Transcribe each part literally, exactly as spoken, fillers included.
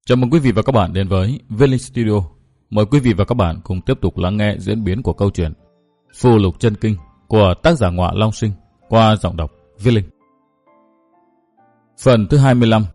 Chào mừng quý vị và các bạn đến với Viết Linh Studio. Mời quý vị và các bạn cùng tiếp tục lắng nghe diễn biến của câu chuyện Phù Lục Chân Kinh của tác giả Ngọa Long Sinh qua giọng đọc Viết Linh. Phần thứ hai mươi lăm.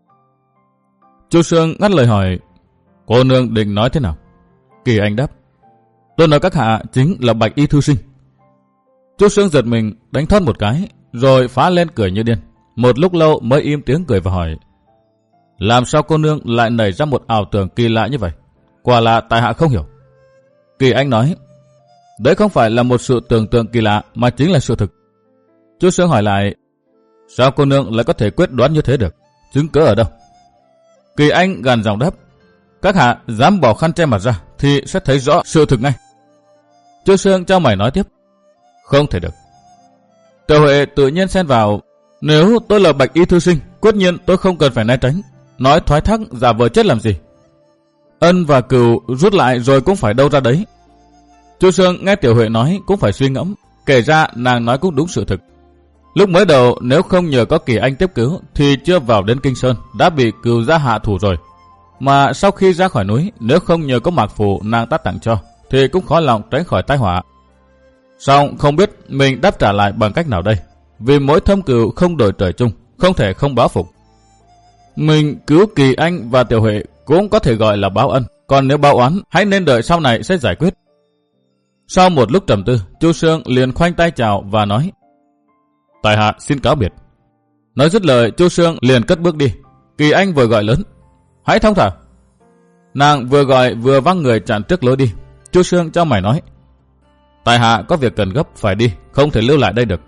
Chu Sương ngắt lời hỏi: cô nương định nói thế nào? Kỳ Anh đáp: tôi nói các hạ chính là Bạch Y thư sinh. Chu Sương giật mình, đánh thoát một cái, rồi phá lên cười như điên. Một lúc lâu mới im tiếng cười và hỏi: làm sao cô nương lại nảy ra một ảo tưởng kỳ lạ như vậy? Quả là tại hạ không hiểu. Kỳ Anh nói: đấy không phải là một sự tưởng tượng kỳ lạ mà chính là sự thực. Chu Sương hỏi lại: sao cô nương lại có thể quyết đoán như thế được? Chứng cớ ở đâu? Kỳ Anh gằn giọng đáp: các hạ dám bỏ khăn che mặt ra thì sẽ thấy rõ sự thực ngay. Chu Sương trao mày nói tiếp: không thể được. Tiểu Huệ tự nhiên xen vào: nếu tôi là Bạch Y thư sinh, quyết nhiên tôi không cần phải né tránh, nói thoái thác giả vờ chết làm gì. Ân và Cừu rút lại rồi cũng phải đâu ra đấy. Chu Sương nghe Tiểu Huệ nói cũng phải suy ngẫm, kể ra nàng nói cũng đúng sự thực. Lúc mới đầu nếu không nhờ có Kỳ Anh tiếp cứu thì chưa vào đến Kinh Sơn đã bị Cừu gia hạ thủ rồi. Mà sau khi ra khỏi núi, nếu không nhờ có mạc phù nàng ta tặng cho thì cũng khó lòng tránh khỏi tai họa. Song không biết mình đáp trả lại bằng cách nào đây, vì mỗi thâm cừu không đổi trời chung, không thể không báo phục. Mình cứu Kỳ Anh và Tiểu Huệ cũng có thể gọi là báo ân, còn nếu báo oán hãy nên đợi sau này sẽ giải quyết. Sau một lúc trầm tư, Chu Sương liền khoanh tay chào và nói: tại hạ xin cáo biệt. Nói dứt lời, Chu Sương liền cất bước đi. Kỳ Anh vừa gọi lớn: hãy thong thả. Nàng vừa gọi vừa văng người chặn trước lối đi. Chu Sương trao mày nói: tại hạ có việc cần gấp phải đi, không thể lưu lại đây được.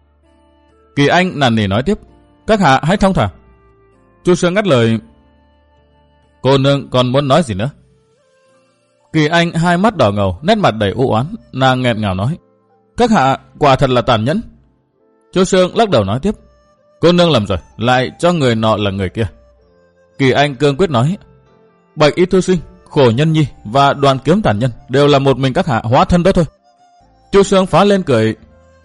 Kỳ Anh năn nỉ nói tiếp: các hạ hãy thong thả. Chu Sương ngắt lời: cô nương còn muốn nói gì nữa? Kỳ Anh hai mắt đỏ ngầu, nét mặt đầy u oán, nàng nghẹn ngào nói: các hạ quả thật là tàn nhẫn. Chu Sương lắc đầu nói tiếp: cô nương lầm rồi, lại cho người nọ là người kia. Kỳ Anh cương quyết nói: Bạch Y thư sinh, Khổ Nhân Nhi và Đoàn Kiếm tàn nhân đều là một mình các hạ hóa thân đó thôi. Chu Sương phá lên cười.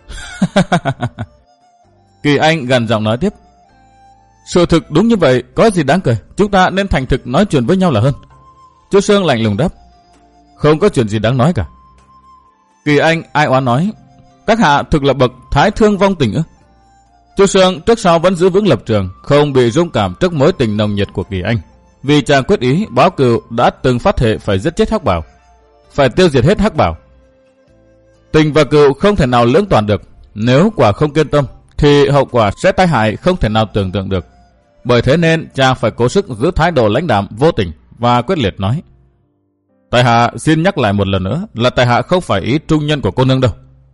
Kỳ Anh gằn giọng nói tiếp: sự thực đúng như vậy, có gì đáng cười, chúng ta nên thành thực nói chuyện với nhau là hơn. Chu Sương lạnh lùng đáp: không có chuyện gì đáng nói cả. Kỳ Anh ai oán nói: các hạ thực là bậc thái thương vong tình ư? Chu Sương trước sau vẫn giữ vững lập trường, không bị rung cảm trước mối tình nồng nhiệt của Kỳ Anh, vì chàng quyết ý báo cừu đã từng phát thệ phải giết chết Hắc Bảo, phải tiêu diệt hết Hắc Bảo. Tình và cừu không thể nào lưỡng toàn được, nếu quả không kiên tâm thì hậu quả sẽ tai hại không thể nào tưởng tượng được. Bởi thế nên chàng phải cố sức giữ thái độ lãnh đạm vô tình và quyết liệt nói: tại hạ xin nhắc lại một lần nữa là tại hạ không phải ý trung nhân của cô nương đâu.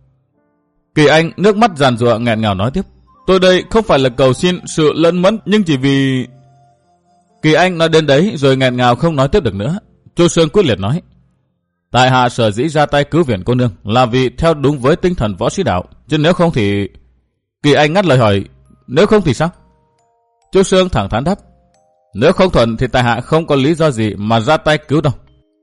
Kỳ Anh nước mắt giàn giụa nghẹn ngào nói tiếp: tôi đây không phải là cầu xin sự lẫn mẫn, nhưng chỉ vì... Kỳ Anh nói đến đấy rồi nghẹn ngào không nói tiếp được nữa. Chu Sương quyết liệt nói: tại hạ sở dĩ ra tay cứu viện cô nương là vì theo đúng với tinh thần võ sĩ đạo, chứ nếu không thì... Kỳ Anh ngắt lời hỏi: nếu không thì sao? Chu Sương thẳng thắn đáp: nếu không thuận thì tại hạ không có lý do gì mà ra tay cứu đâu.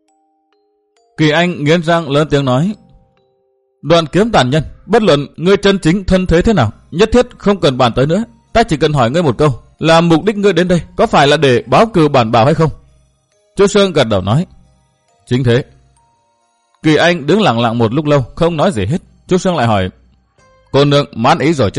Kỳ Anh nghiến răng lớn tiếng nói: Đoàn Kiếm tàn nhân, bất luận ngươi chân chính thân thế thế nào, nhất thiết không cần bàn tới nữa. Ta chỉ cần hỏi ngươi một câu, là mục đích ngươi đến đây có phải là để báo cừu bản bảo hay không? Chu Sương gật đầu nói: chính thế. Kỳ Anh đứng lặng lặng một lúc lâu không nói gì hết. Chu Sương lại hỏi: cô nương mãn ý rồi chứ?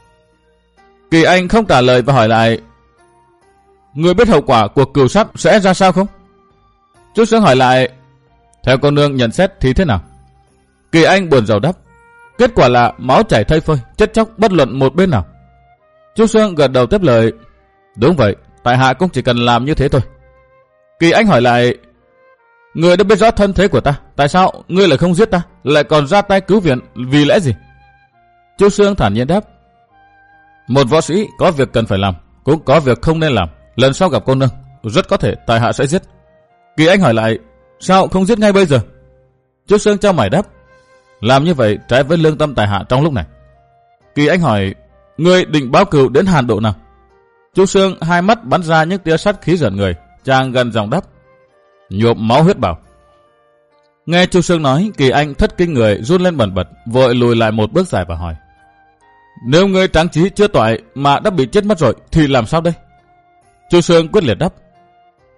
Kỳ Anh không trả lời và hỏi lại: ngươi biết hậu quả của cừu sát sẽ ra sao không? Chu Sương hỏi lại: theo cô nương nhận xét thì thế nào? Kỳ Anh buồn rầu đáp: kết quả là máu chảy thây phơi, chết chóc bất luận một bên nào. Chu Sương gật đầu tiếp lời: đúng vậy, tại hạ cũng chỉ cần làm như thế thôi. Kỳ Anh hỏi lại: ngươi đã biết rõ thân thế của ta, tại sao ngươi lại không giết ta, lại còn ra tay cứu viện, vì lẽ gì? Chu Sương thản nhiên đáp: một võ sĩ có việc cần phải làm, cũng có việc không nên làm. Lần sau gặp cô nương, rất có thể tại hạ sẽ giết. Kỳ Anh hỏi lại: sao không giết ngay bây giờ? Chu Sương trao mày đáp: làm như vậy trái với lương tâm tại hạ trong lúc này. Kỳ Anh hỏi: ngươi định báo cừu đến hàn độ nào? Chu Sương hai mắt bắn ra những tia sát khí giận người, chàng gần giọng đáp: nhuộm máu huyết bảo. Nghe Chu Sương nói, Kỳ Anh thất kinh người, run lên bần bật, vội lùi lại một bước dài và hỏi: nếu ngươi tráng trí chưa toại mà đã bị chết mất rồi thì làm sao đây? Chu Sương quyết liệt đáp: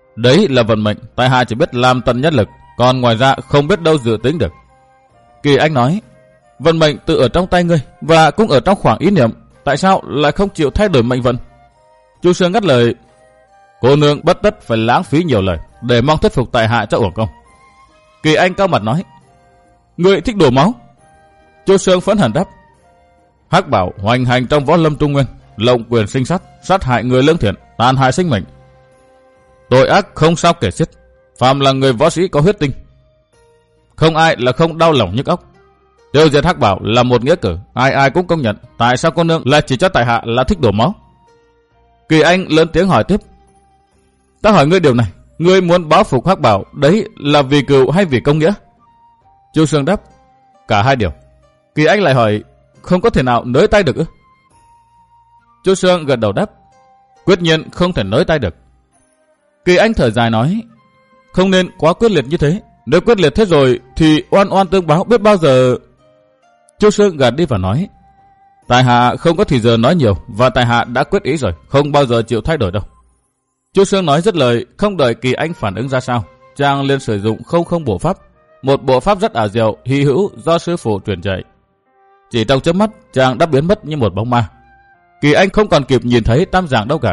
Đấy là vận mệnh, tại hạ chỉ biết làm tận nhất lực, còn ngoài ra không biết đâu dự tính được. Kỳ Anh nói, vận mệnh tự ở trong tay ngươi và cũng ở trong khoảng ý niệm, tại sao lại không chịu thay đổi mệnh vận? Chu Sương ngắt lời, cô nương bất tất phải lãng phí nhiều lời để mong thuyết phục tại hạ cho uổng công. Kỳ Anh cao mặt nói, ngươi thích đổ máu. Chu Sương phẫn hận đáp, Hắc Bảo hoành hành trong võ lâm Trung Nguyên, lộng quyền sinh sát, sát hại người lương thiện, tàn hại sinh mệnh. Tội ác không sao kể xiết, phàm là người võ sĩ có huyết tinh, không ai là không đau lòng nhức óc. Tiêu diệt Hắc Bảo là một nghĩa cử, ai ai cũng công nhận. Tại sao cô nương lại chỉ cho tại hạ là thích đổ máu? Kỳ Anh lớn tiếng hỏi tiếp, ta hỏi ngươi điều này, ngươi muốn báo phục Hắc Bảo đấy là vì cừu hay vì công nghĩa? Chu Sương đáp, cả hai điều. Kỳ Anh lại hỏi, không có thể nào nới tay được ư? Chu Sương gật đầu đáp, quyết nhiên không thể nới tay được. Kỳ Anh thở dài nói, không nên quá quyết liệt như thế, nếu quyết liệt thế rồi thì oan oan tương báo biết bao giờ. Chu Sương gạt đi và nói, tại hạ không có thì giờ nói nhiều và tại hạ đã quyết ý rồi, không bao giờ chịu thay đổi đâu. Chu Sương nói dứt lời, không đợi Kỳ Anh phản ứng ra sao, chàng liền sử dụng không không bộ pháp, một bộ pháp rất ảo diệu hy hữu do sư phụ truyền dạy. Chỉ trong chớp mắt, chàng đã biến mất như một bóng ma. Kỳ Anh không còn kịp nhìn thấy tam giảng đâu cả.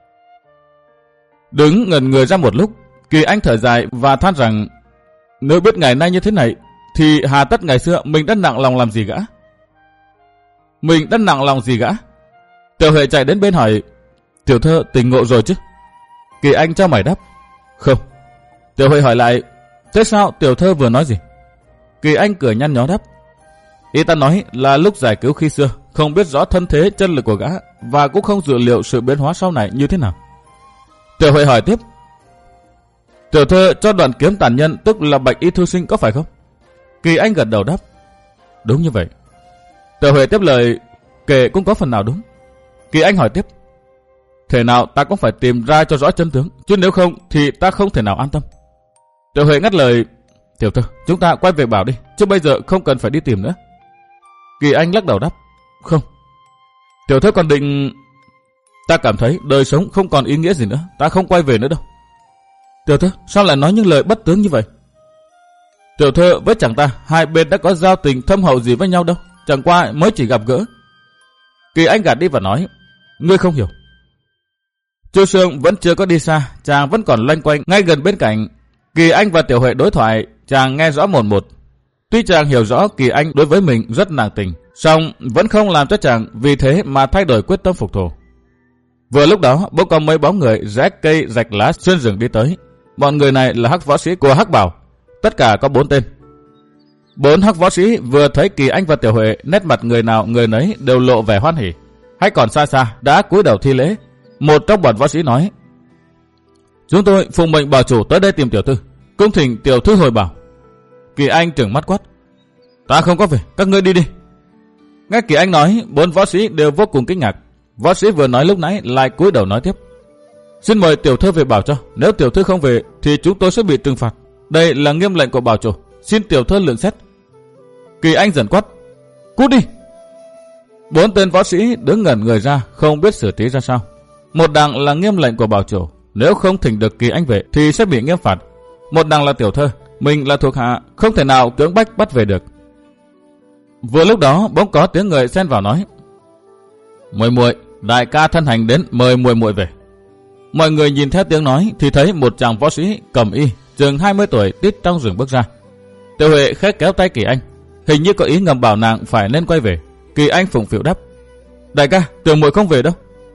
Đứng ngẩn người ra một lúc, Kỳ Anh thở dài và than rằng, nếu biết ngày nay như thế này, thì hà tất ngày xưa mình đã nặng lòng làm gì gã? Mình đã nặng lòng gì gã? Tiểu Huệ chạy đến bên hỏi, tiểu thơ tỉnh ngộ rồi chứ? Kỳ Anh cho mày đáp, không. Tiểu Huệ hỏi lại, thế sao tiểu thơ vừa nói gì? Kỳ Anh cười nhăn nhó đáp, ý ta nói là lúc giải cứu khi xưa, không biết rõ thân thế chân lực của gã và cũng không dự liệu sự biến hóa sau này như thế nào. Tiểu Huệ hỏi tiếp, tiểu thơ cho đoạn kiếm tàn nhân tức là bạch y thư sinh có phải không? Kỳ Anh gật đầu đáp, đúng như vậy. Tiểu Huệ tiếp lời, kể cũng có phần nào đúng. Kỳ Anh hỏi tiếp, thể nào ta cũng phải tìm ra cho rõ chân tướng, chứ nếu không thì ta không thể nào an tâm. Tiểu Huệ ngắt lời, tiểu thơ, chúng ta quay về Bảo đi, chứ bây giờ không cần phải đi tìm nữa. Kỳ Anh lắc đầu đáp, không. Tiểu thơ còn định... Ta cảm thấy đời sống không còn ý nghĩa gì nữa, ta không quay về nữa đâu. Tiểu thơ, sao lại nói những lời bất tướng như vậy? Tiểu thơ với chàng ta, hai bên đã có giao tình thâm hậu gì với nhau đâu, chẳng qua mới chỉ gặp gỡ. Kỳ Anh gạt đi và nói, ngươi không hiểu. Chu Sương vẫn chưa có đi xa, chàng vẫn còn loanh quanh ngay gần bên cạnh. Kỳ Anh và Tiểu Huệ đối thoại, chàng nghe rõ một một. Tuy chàng hiểu rõ Kỳ Anh đối với mình rất nặng tình, song vẫn không làm cho chàng vì thế mà thay đổi quyết tâm phục thù. Vừa lúc đó, bỗng có mấy bóng người rẽ cây rạch lá xuyên rừng đi tới. Bọn người này là hắc võ sĩ của Hắc Bảo, tất cả có bốn tên. Bốn hắc võ sĩ vừa thấy Kỳ Anh và Tiểu Huệ, nét mặt người nào người nấy đều lộ vẻ hoan hỉ. Hay còn xa xa đã cúi đầu thi lễ. Một trong bọn võ sĩ nói, chúng tôi phụng mệnh bảo chủ tới đây tìm tiểu thư, cung thỉnh tiểu thư hồi bảo. Kỳ Anh trừng mắt quát, ta không có về, các ngươi đi đi. Nghe Kỳ Anh nói, bốn võ sĩ đều vô cùng kinh ngạc. Võ sĩ vừa nói lúc nãy lại cúi đầu nói tiếp, xin mời tiểu thư về bảo cho, nếu tiểu thư không về thì chúng tôi sẽ bị trừng phạt. Đây là nghiêm lệnh của bảo chủ, xin tiểu thư lượng xét. Kỳ Anh giận quát, cút đi. Bốn tên võ sĩ đứng ngẩn người ra, không biết xử trí ra sao. Một đằng là nghiêm lệnh của bảo chủ, nếu không thỉnh được Kỳ Anh về thì sẽ bị nghiêm phạt. Một đằng là tiểu thơ, mình là thuộc hạ, không thể nào cưỡng bách bắt về được. Vừa lúc đó bỗng có tiếng người xen vào nói, muội muội, đại ca thân hành đến mời muội muội về. Mọi người nhìn theo tiếng nói thì thấy một chàng võ sĩ cầm y, chừng hai mươi tuổi, tít trong rừng bước ra. Tiểu Huệ khẽ kéo tay Kỳ Anh, hình như có ý ngầm bảo nàng phải nên quay về. Kỳ Anh phụng phịu đáp, đại ca, tiểu muội không về đâu.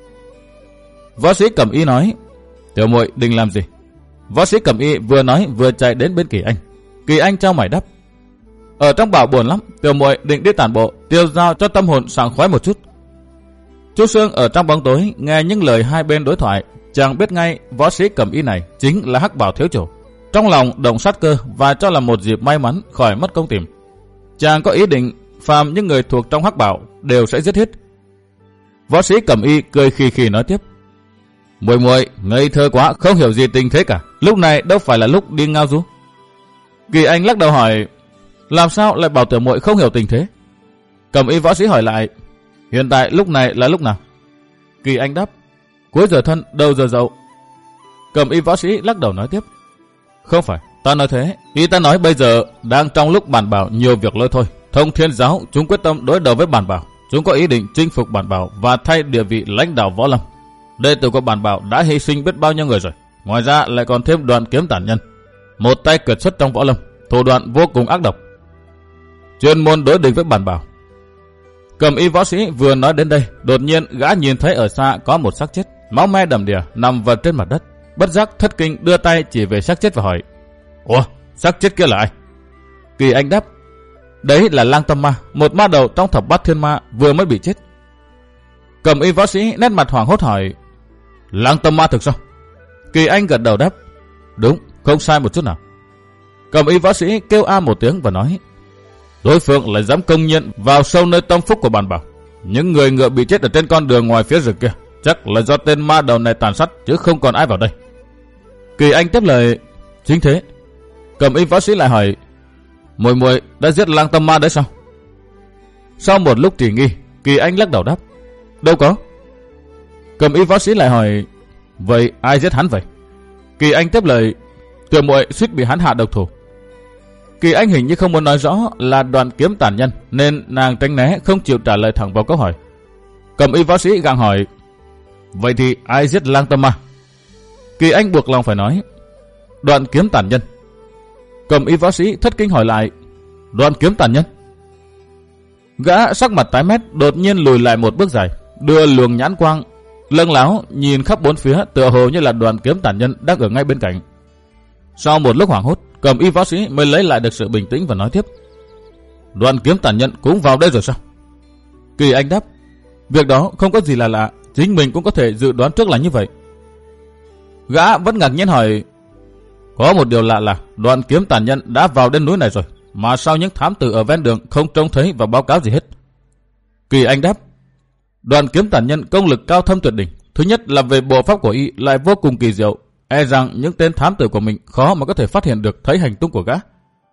Võ sĩ cầm y nói, tiểu muội định làm gì? Võ sĩ cầm y vừa nói vừa chạy đến bên Kỳ Anh. Kỳ Anh trao mày đáp, ở trong Bảo buồn lắm, tiểu muội định đi tản bộ, tiêu dao cho tâm hồn sảng khoái một chút. Chu Sương ở trong bóng tối nghe những lời hai bên đối thoại, chàng biết ngay võ sĩ cầm y này chính là Hắc Bảo thiếu chủ. Trong lòng động sát cơ và cho là một dịp may mắn khỏi mất công tìm. Chàng có ý định phàm những người thuộc trong Hắc Bảo đều sẽ giết hết. Võ sĩ cầm y cười khì khì nói tiếp, muội muội ngây thơ quá, không hiểu gì tình thế cả, lúc này đâu phải là lúc đi ngao du. Kỳ Anh lắc đầu hỏi, làm sao lại bảo tiểu muội không hiểu tình thế? Cầm y võ sĩ hỏi lại, hiện tại lúc này là lúc nào? Kỳ Anh đáp, cuối giờ thân đầu giờ dậu. Cầm y võ sĩ lắc đầu nói tiếp. Không phải, ta nói thế. Ý ta nói bây giờ đang trong lúc Bản Bảo nhiều việc lôi thôi. Thông Thiên giáo chúng quyết tâm đối đầu với Bản Bảo. Chúng có ý định chinh phục Bản Bảo và thay địa vị lãnh đạo võ lâm. Đệ tử của Bản Bảo đã hy sinh biết bao nhiêu người rồi. Ngoài ra lại còn thêm Đoàn Kiếm tàn nhân, một tay kiệt xuất trong võ lâm, thủ đoạn vô cùng ác độc, chuyên môn đối địch với Bản Bảo. Cầm y võ sĩ vừa nói đến đây, đột nhiên gã nhìn thấy ở xa có một xác chết, máu me đầm đìa nằm vật trên mặt đất. Bất giác thất kinh đưa tay chỉ về xác chết và hỏi: Ủa, xác chết kia là ai? Kỳ Anh đáp: Đấy là Lang Tâm Ma, một ma đầu trong thập bát thiên ma vừa mới bị chết. Cầm y võ sĩ nét mặt hoảng hốt hỏi: Lang Tâm Ma thực sao? Kỳ Anh gật đầu đáp: Đúng, không sai một chút nào. Cầm y võ sĩ kêu a một tiếng và nói: Đối phương lại dám công nhiên vào sâu nơi tâm phúc của Bản Bảo. Những người ngựa bị chết ở trên con đường ngoài phía rừng kia chắc là do tên ma đầu này tàn sát, chứ không còn ai vào đây. Kỳ Anh tiếp lời: Chính thế. Cầm y võ sĩ lại hỏi: Muội muội đã giết Lang Tâm Ma đấy sao? Sau một lúc trì nghi, Kỳ Anh lắc đầu đáp: Đâu có. Cầm y võ sĩ lại hỏi: Vậy ai giết hắn vậy? Kỳ Anh tiếp lời: Tiểu muội suýt bị hắn hạ độc thủ. Kỳ Anh hình như không muốn nói rõ là Đoàn Kiếm tàn nhân, nên nàng tránh né không chịu trả lời thẳng vào câu hỏi. Cầm y võ sĩ gặng hỏi: Vậy thì ai giết Lang Tâm Ma? Kỳ Anh buộc lòng phải nói: Đoàn Kiếm tàn nhân. Cầm y võ sĩ thất kinh hỏi lại: Đoàn Kiếm tàn nhân? Gã sắc mặt tái mét đột nhiên lùi lại một bước dài, đưa luồng nhãn quang lâng láo nhìn khắp bốn phía, tựa hồ như là Đoàn Kiếm tàn nhân đang ở ngay bên cạnh. Sau một lúc hoảng hốt, Cầm y võ sĩ mới lấy lại được sự bình tĩnh và nói tiếp: Đoàn Kiếm tàn nhân cũng vào đây rồi sao? Kỳ Anh đáp: Việc đó không có gì là lạ, chính mình cũng có thể dự đoán trước là như vậy. Gã vẫn ngạc nhiên hỏi: Có một điều lạ là Đoàn Kiếm tàn nhân đã vào đến núi này rồi, mà sao những thám tử ở ven đường không trông thấy và báo cáo gì hết? Kỳ Anh đáp: Đoàn Kiếm tàn nhân công lực cao thâm tuyệt đỉnh. Thứ nhất là về bộ pháp của y lại vô cùng kỳ diệu, e rằng những tên thám tử của mình khó mà có thể phát hiện được thấy hành tung của gã.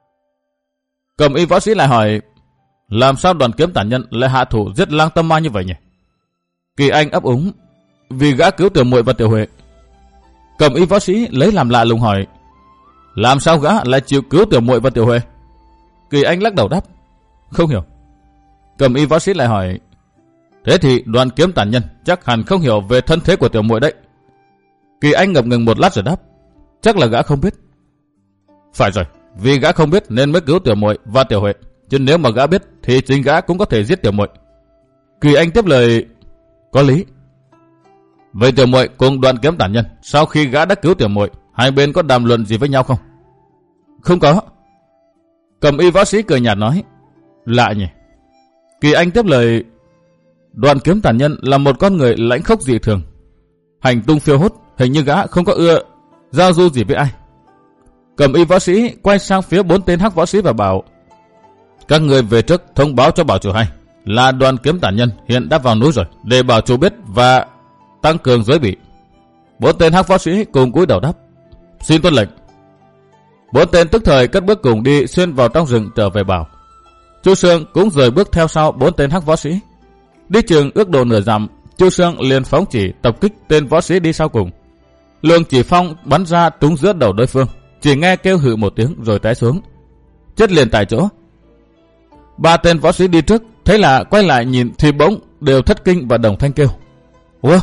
Cầm y võ sĩ lại hỏi: Làm sao Đoàn Kiếm tàn nhân lại hạ thủ giết Lang Tâm Ma như vậy nhỉ? Kỳ Anh ấp úng: Vì gã cứu Tiểu muội và Tiểu Huệ. Cầm y võ sĩ lấy làm lạ lùng hỏi: Làm sao gã lại chịu cứu Tiểu muội và Tiểu Huệ? Kỳ Anh lắc đầu đáp: Không hiểu. Cầm y võ sĩ lại hỏi: Thế thì Đoàn Kiếm tàn nhân chắc hẳn không hiểu về thân thế của Tiểu muội đấy. Kỳ Anh ngập ngừng một lát rồi đáp: Chắc là gã không biết. Phải rồi, vì gã không biết nên mới cứu Tiểu muội và Tiểu Huệ, chứ nếu mà gã biết thì chính gã cũng có thể giết Tiểu muội. Kỳ Anh tiếp lời: Có lý. Vậy Tiểu muội cùng Đoàn Kiếm tàn nhân, sau khi gã đã cứu Tiểu muội, hai bên có đàm luận gì với nhau không? Không có. Cầm y võ sĩ cười nhạt nói: Lạ nhỉ. Kỳ Anh tiếp lời: Đoàn Kiếm tàn nhân là một con người lãnh khốc dị thường, hành tung phiêu hốt, hình như gã không có ưa giao du gì với ai. Cầm y võ sĩ quay sang phía bốn tên hắc võ sĩ và bảo: Các người về trước thông báo cho bảo chủ hay là Đoàn Kiếm tàn nhân hiện đã vào núi rồi, để bảo chủ biết và tăng cường giới bị. Bốn tên hắc võ sĩ cùng cúi đầu đáp: Xin tuân lệnh. Bốn tên tức thời cất bước cùng đi xuyên vào trong rừng trở về bảo. Chu Sương cũng rời bước theo sau bốn tên hắc võ sĩ. Đi chừng ước độ nửa dặm, Chu Sương liền phóng chỉ tập kích tên võ sĩ đi sau cùng. Luồng chỉ phong bắn ra trúng giữa đầu đối phương, chỉ nghe kêu hự một tiếng rồi té xuống, chết liền tại chỗ. Ba tên võ sĩ đi trước thấy là quay lại nhìn thì bỗng đều thất kinh và đồng thanh kêu: Ủa?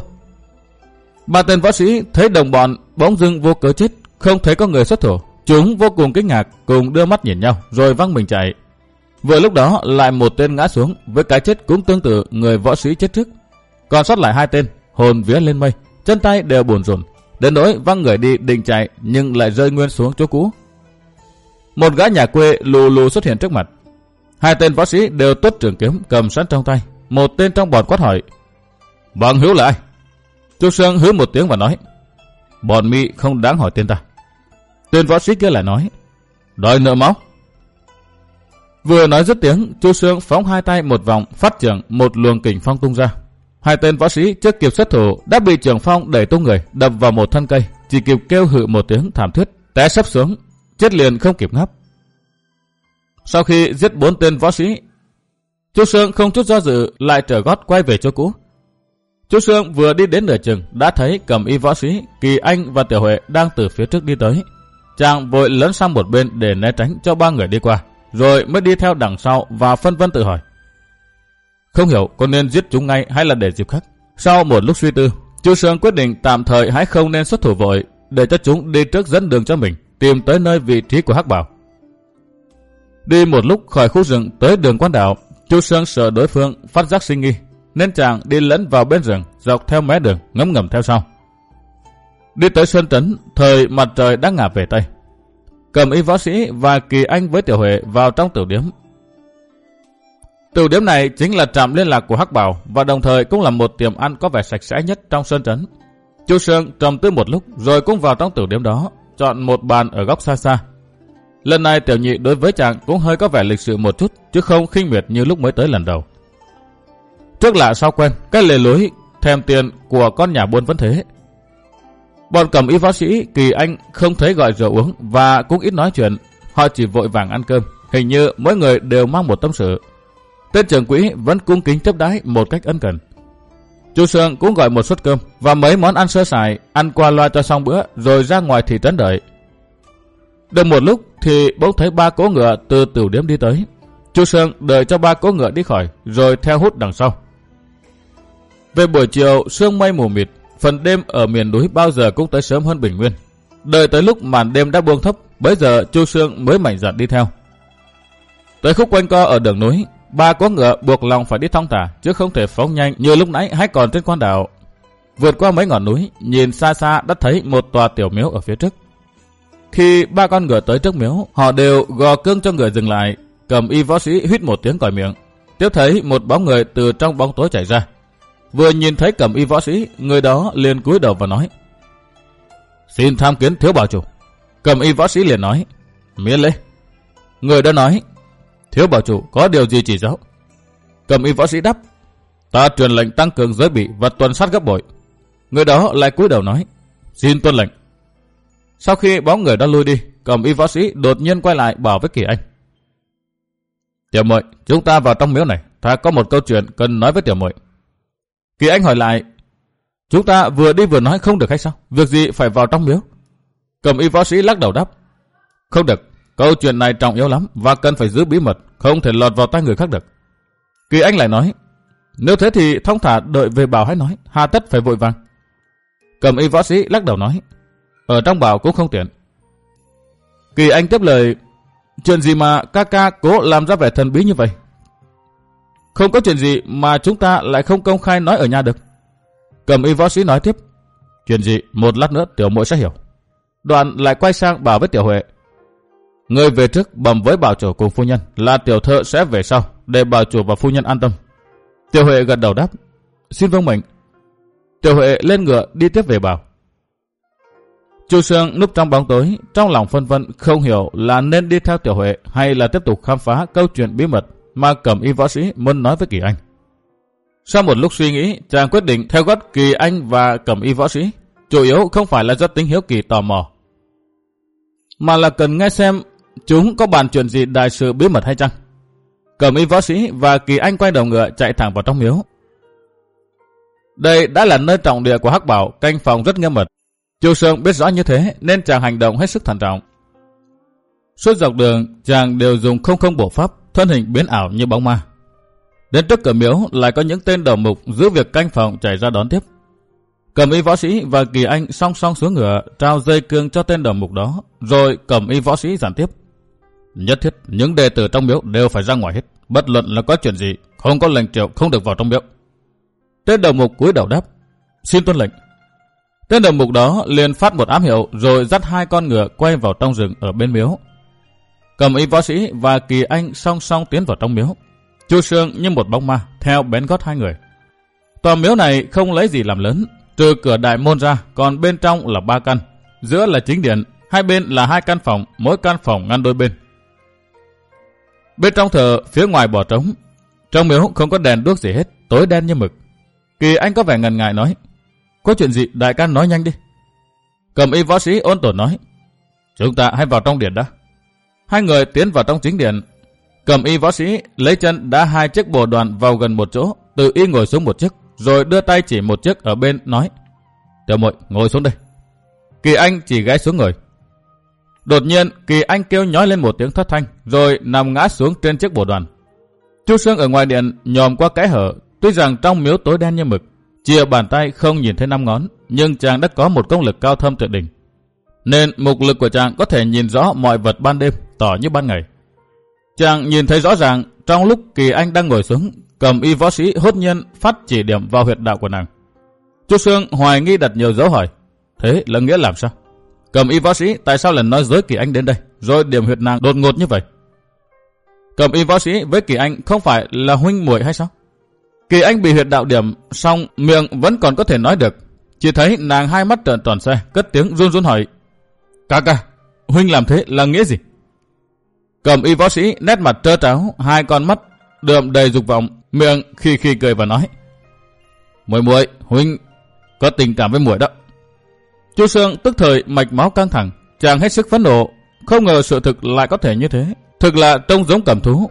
Ba tên võ sĩ thấy đồng bọn bỗng dưng vô cớ chết, không thấy có người xuất thủ, chúng vô cùng kinh ngạc, cùng đưa mắt nhìn nhau rồi văng mình chạy. Vừa lúc đó lại một tên ngã xuống với cái chết cũng tương tự người võ sĩ chết trước. Còn sót lại hai tên hồn vía lên mây, chân tay đều buồn rùn, đến nỗi văng người đi định chạy nhưng lại rơi nguyên xuống chỗ cũ. Một gã nhà quê lù lù xuất hiện trước mặt. Hai tên võ sĩ đều tuốt trường kiếm cầm sẵn trong tay. Một tên trong bọn quát hỏi: Bằng hữu là ai? Chu Sương hứ một tiếng và nói: Bọn mi không đáng hỏi tên ta. Tên võ sĩ kia lại nói: Đòi nợ máu. Vừa nói dứt tiếng, Chu Sương phóng hai tay một vòng, phát trưởng một luồng kình phong tung ra. Hai tên võ sĩ trước kịp xuất thủ đã bị trưởng phong đẩy tung người, đập vào một thân cây, chỉ kịp kêu hự một tiếng thảm thiết, té sấp xuống, chết liền không kịp ngáp. Sau khi giết bốn tên võ sĩ, Chu Sương không chút do dự lại trở gót quay về chỗ cũ. Chu Sương vừa đi đến nửa chừng đã thấy Cẩm Y võ sĩ, Kỳ Anh và Tiểu Huệ đang từ phía trước đi tới. Chàng vội lấn sang một bên để né tránh cho ba người đi qua, rồi mới đi theo đằng sau và phân vân tự hỏi: không hiểu có nên giết chúng ngay hay là để dịp khác. Sau một lúc suy tư, Chu Sương quyết định tạm thời hãy không nên xuất thủ vội, để cho chúng đi trước dẫn đường cho mình, tìm tới nơi vị trí của Hắc Bảo. Đi một lúc khỏi khu rừng tới đường Quan Đạo, Chu Sương sợ đối phương phát giác sinh nghi, nên chàng đi lẫn vào bên rừng, dọc theo mé đường, ngấm ngầm theo sau. Đi tới Sơn Trấn, thời mặt trời đã ngả về tây. Cẩm Y võ sĩ và Kỳ Anh với Tiểu Huệ vào trong tiểu điếm. Tiểu điếm này chính là trạm liên lạc của Hắc Bảo và đồng thời cũng là một tiệm ăn có vẻ sạch sẽ nhất trong Sơn Trấn. Chu Sương trầm tư một lúc rồi cũng vào trong tiểu điếm đó, chọn một bàn ở góc xa xa. Lần này Tiểu Nhị đối với chàng cũng hơi có vẻ lịch sự một chút, chứ không khinh miệt như lúc mới tới lần đầu. Trước lạ sau quen, cái lề lối thèm tiền của con nhà buôn vẫn thế. Bọn Cẩm Y võ sĩ, Kỳ Anh không thấy gọi rượu uống và cũng ít nói chuyện, họ chỉ vội vàng ăn cơm, hình như mỗi người đều mang một tâm sự. Tên trưởng quỹ vẫn cung kính tiếp đãi một cách ân cần. Chu Sương cũng gọi một suất cơm và mấy món ăn sơ sài, ăn qua loa cho xong bữa rồi ra ngoài thị trấn đợi. Được một lúc thì bỗng thấy ba cỗ ngựa từ tiểu điếm đi tới. Chu Sương đợi cho ba cỗ ngựa đi khỏi rồi theo hút đằng sau. Về buổi chiều sương mây mù mịt, phần đêm ở miền núi bao giờ cũng tới sớm hơn bình nguyên. Đợi tới lúc màn đêm đã buông thấp, bấy giờ Chu Sương mới mạnh dạn đi theo. Tới khúc quanh co ở đường núi, ba cỗ ngựa buộc lòng phải đi thong thả, chứ không thể phóng nhanh như lúc nãy hay còn trên Quan Đạo. Vượt qua mấy ngọn núi, nhìn xa xa đã thấy một tòa tiểu miếu ở phía trước. Khi ba con ngựa tới trước miếu, họ đều gò cương cho ngựa dừng lại. Cẩm Y võ sĩ huýt một tiếng còi miệng, tiếp thấy một bóng người từ trong bóng tối chạy ra. Vừa nhìn thấy Cẩm Y võ sĩ, người đó liền cúi đầu và nói: xin tham kiến thiếu bảo chủ. Cẩm Y võ sĩ liền nói: miễn lễ. Người đó nói: thiếu bảo chủ có điều gì chỉ giáo? Cẩm Y võ sĩ đáp: ta truyền lệnh tăng cường giới bị và tuần sát gấp bội. Người đó lại cúi đầu nói: xin tuân lệnh. Sau khi bóng người đó lui đi, Cẩm Y võ sĩ đột nhiên quay lại bảo với Kỳ Anh: tiểu muội, chúng ta vào trong miếu này, ta có một câu chuyện cần nói với tiểu muội. Kỳ Anh hỏi lại: chúng ta vừa đi vừa nói không được hay sao? Việc gì phải vào trong miếu? Cẩm Y võ sĩ lắc đầu đáp: không được, câu chuyện này trọng yếu lắm và cần phải giữ bí mật, không thể lọt vào tay người khác được. Kỳ Anh lại nói: nếu thế thì thong thả đợi về bảo hãy nói, hà tất phải vội vàng. Cẩm Y võ sĩ lắc đầu nói: ở trong bảo cũng không tiện. Kỳ Anh tiếp lời: chuyện gì mà ca ca cố làm ra vẻ thần bí như vậy? Không có chuyện gì mà chúng ta lại không công khai nói ở nhà được. Cẩm Y võ sĩ nói tiếp: chuyện gì một lát nữa tiểu muội sẽ hiểu. Đoạn lại quay sang bảo với Tiểu Huệ: người về trước bẩm với bảo chủ cùng phu nhân là tiểu thợ sẽ về sau, để bảo chủ và phu nhân an tâm. Tiểu Huệ gật đầu đáp: xin vâng mệnh. Tiểu Huệ lên ngựa đi tiếp về bảo. Chu Sương núp trong bóng tối, trong lòng phân vân không hiểu là nên đi theo Tiểu Huệ hay là tiếp tục khám phá câu chuyện bí mật mà Cẩm Y võ sĩ muốn nói với Kỳ Anh. Sau một lúc suy nghĩ, chàng quyết định theo gót Kỳ Anh và Cẩm Y võ sĩ, chủ yếu không phải là do tính hiếu kỳ tò mò, mà là cần nghe xem chúng có bàn chuyện gì đại sự bí mật hay chăng. Cẩm Y võ sĩ và Kỳ Anh quay đầu ngựa chạy thẳng vào trong miếu. Đây đã là nơi trọng địa của Hắc Bảo, canh phòng rất nghiêm mật. Chu Sương biết rõ như thế nên chàng hành động hết sức thận trọng. Suốt dọc đường chàng đều dùng không không bổ pháp, thân hình biến ảo như bóng ma. Đến trước cửa miếu lại có những tên đầu mục giữ việc canh phòng chạy ra đón tiếp. Cẩm Y võ sĩ và Kỳ Anh song song xuống ngựa, trao dây cương cho tên đầu mục đó, rồi Cẩm Y võ sĩ giản tiếp: nhất thiết những đệ tử trong miếu đều phải ra ngoài hết, bất luận là có chuyện gì, không có lệnh triệu không được vào trong miếu. Tên đầu mục cúi đầu đáp: xin tuân lệnh. Tên đầu mục đó liền phát một ám hiệu rồi dắt hai con ngựa quay vào trong rừng ở bên miếu. Cẩm Y võ sĩ và Kỳ Anh song song tiến vào trong miếu. Chu Sương như một bóng ma theo bén gót hai người. Tòa miếu này không lấy gì làm lớn, trừ cửa đại môn ra, còn bên trong là ba căn, giữa là chính điện, hai bên là hai căn phòng, mỗi căn phòng ngăn đôi bên. Bên trong thờ, phía ngoài bỏ trống. Trong miếu không có đèn đuốc gì hết, tối đen như mực. Kỳ Anh có vẻ ngần ngại nói: có chuyện gì đại ca nói nhanh đi. Cẩm Y võ sĩ ôn tồn nói: chúng ta hãy vào trong điện đã. Hai người tiến vào trong chính điện. Cẩm Y võ sĩ lấy chân đá hai chiếc bồ đoàn vào gần một chỗ, tự y ngồi xuống một chiếc, rồi đưa tay chỉ một chiếc ở bên nói: Tiểu muội ngồi xuống đây. Kỳ Anh chỉ ghé xuống ngồi. Đột nhiên Kỳ Anh kêu nhói lên một tiếng thất thanh, rồi nằm ngã xuống trên chiếc bồ đoàn. Chu Sương ở ngoài điện nhòm qua kẽ hở, tuy rằng trong miếu tối đen như mực, chìa bàn tay không nhìn thấy năm ngón, nhưng chàng đã có một công lực cao thâm tuyệt đỉnh, nên mục lực của chàng có thể nhìn rõ mọi vật ban đêm tỏ như ban ngày. Chàng nhìn thấy rõ ràng trong lúc Kỳ Anh đang ngồi xuống, cầm y võ sĩ hốt nhiên phát chỉ điểm vào huyệt đạo của nàng. Chu Sương hoài nghi đặt nhiều dấu hỏi: Thế là nghĩa làm sao? Cầm y võ sĩ tại sao lại nói dối Kỳ Anh đến đây, rồi điểm huyệt nàng đột ngột như vậy? Cầm y võ sĩ với Kỳ Anh không phải là huynh muội hay sao? Kỳ Anh bị huyệt đạo điểm xong miệng vẫn còn có thể nói được, chỉ thấy nàng hai mắt trợn tròn xoe, cất tiếng run run hỏi: Ca ca, huynh làm thế là nghĩa gì? Cầm y võ sĩ nét mặt trơ tráo, hai con mắt đượm đầy dục vọng, miệng khi khi cười và nói: Muội muội, huynh có tình cảm với muội đó. Chu Sương tức thời mạch máu căng thẳng, chàng hết sức phẫn nộ, không ngờ sự thực lại có thể như thế, thực là trông giống cầm thú.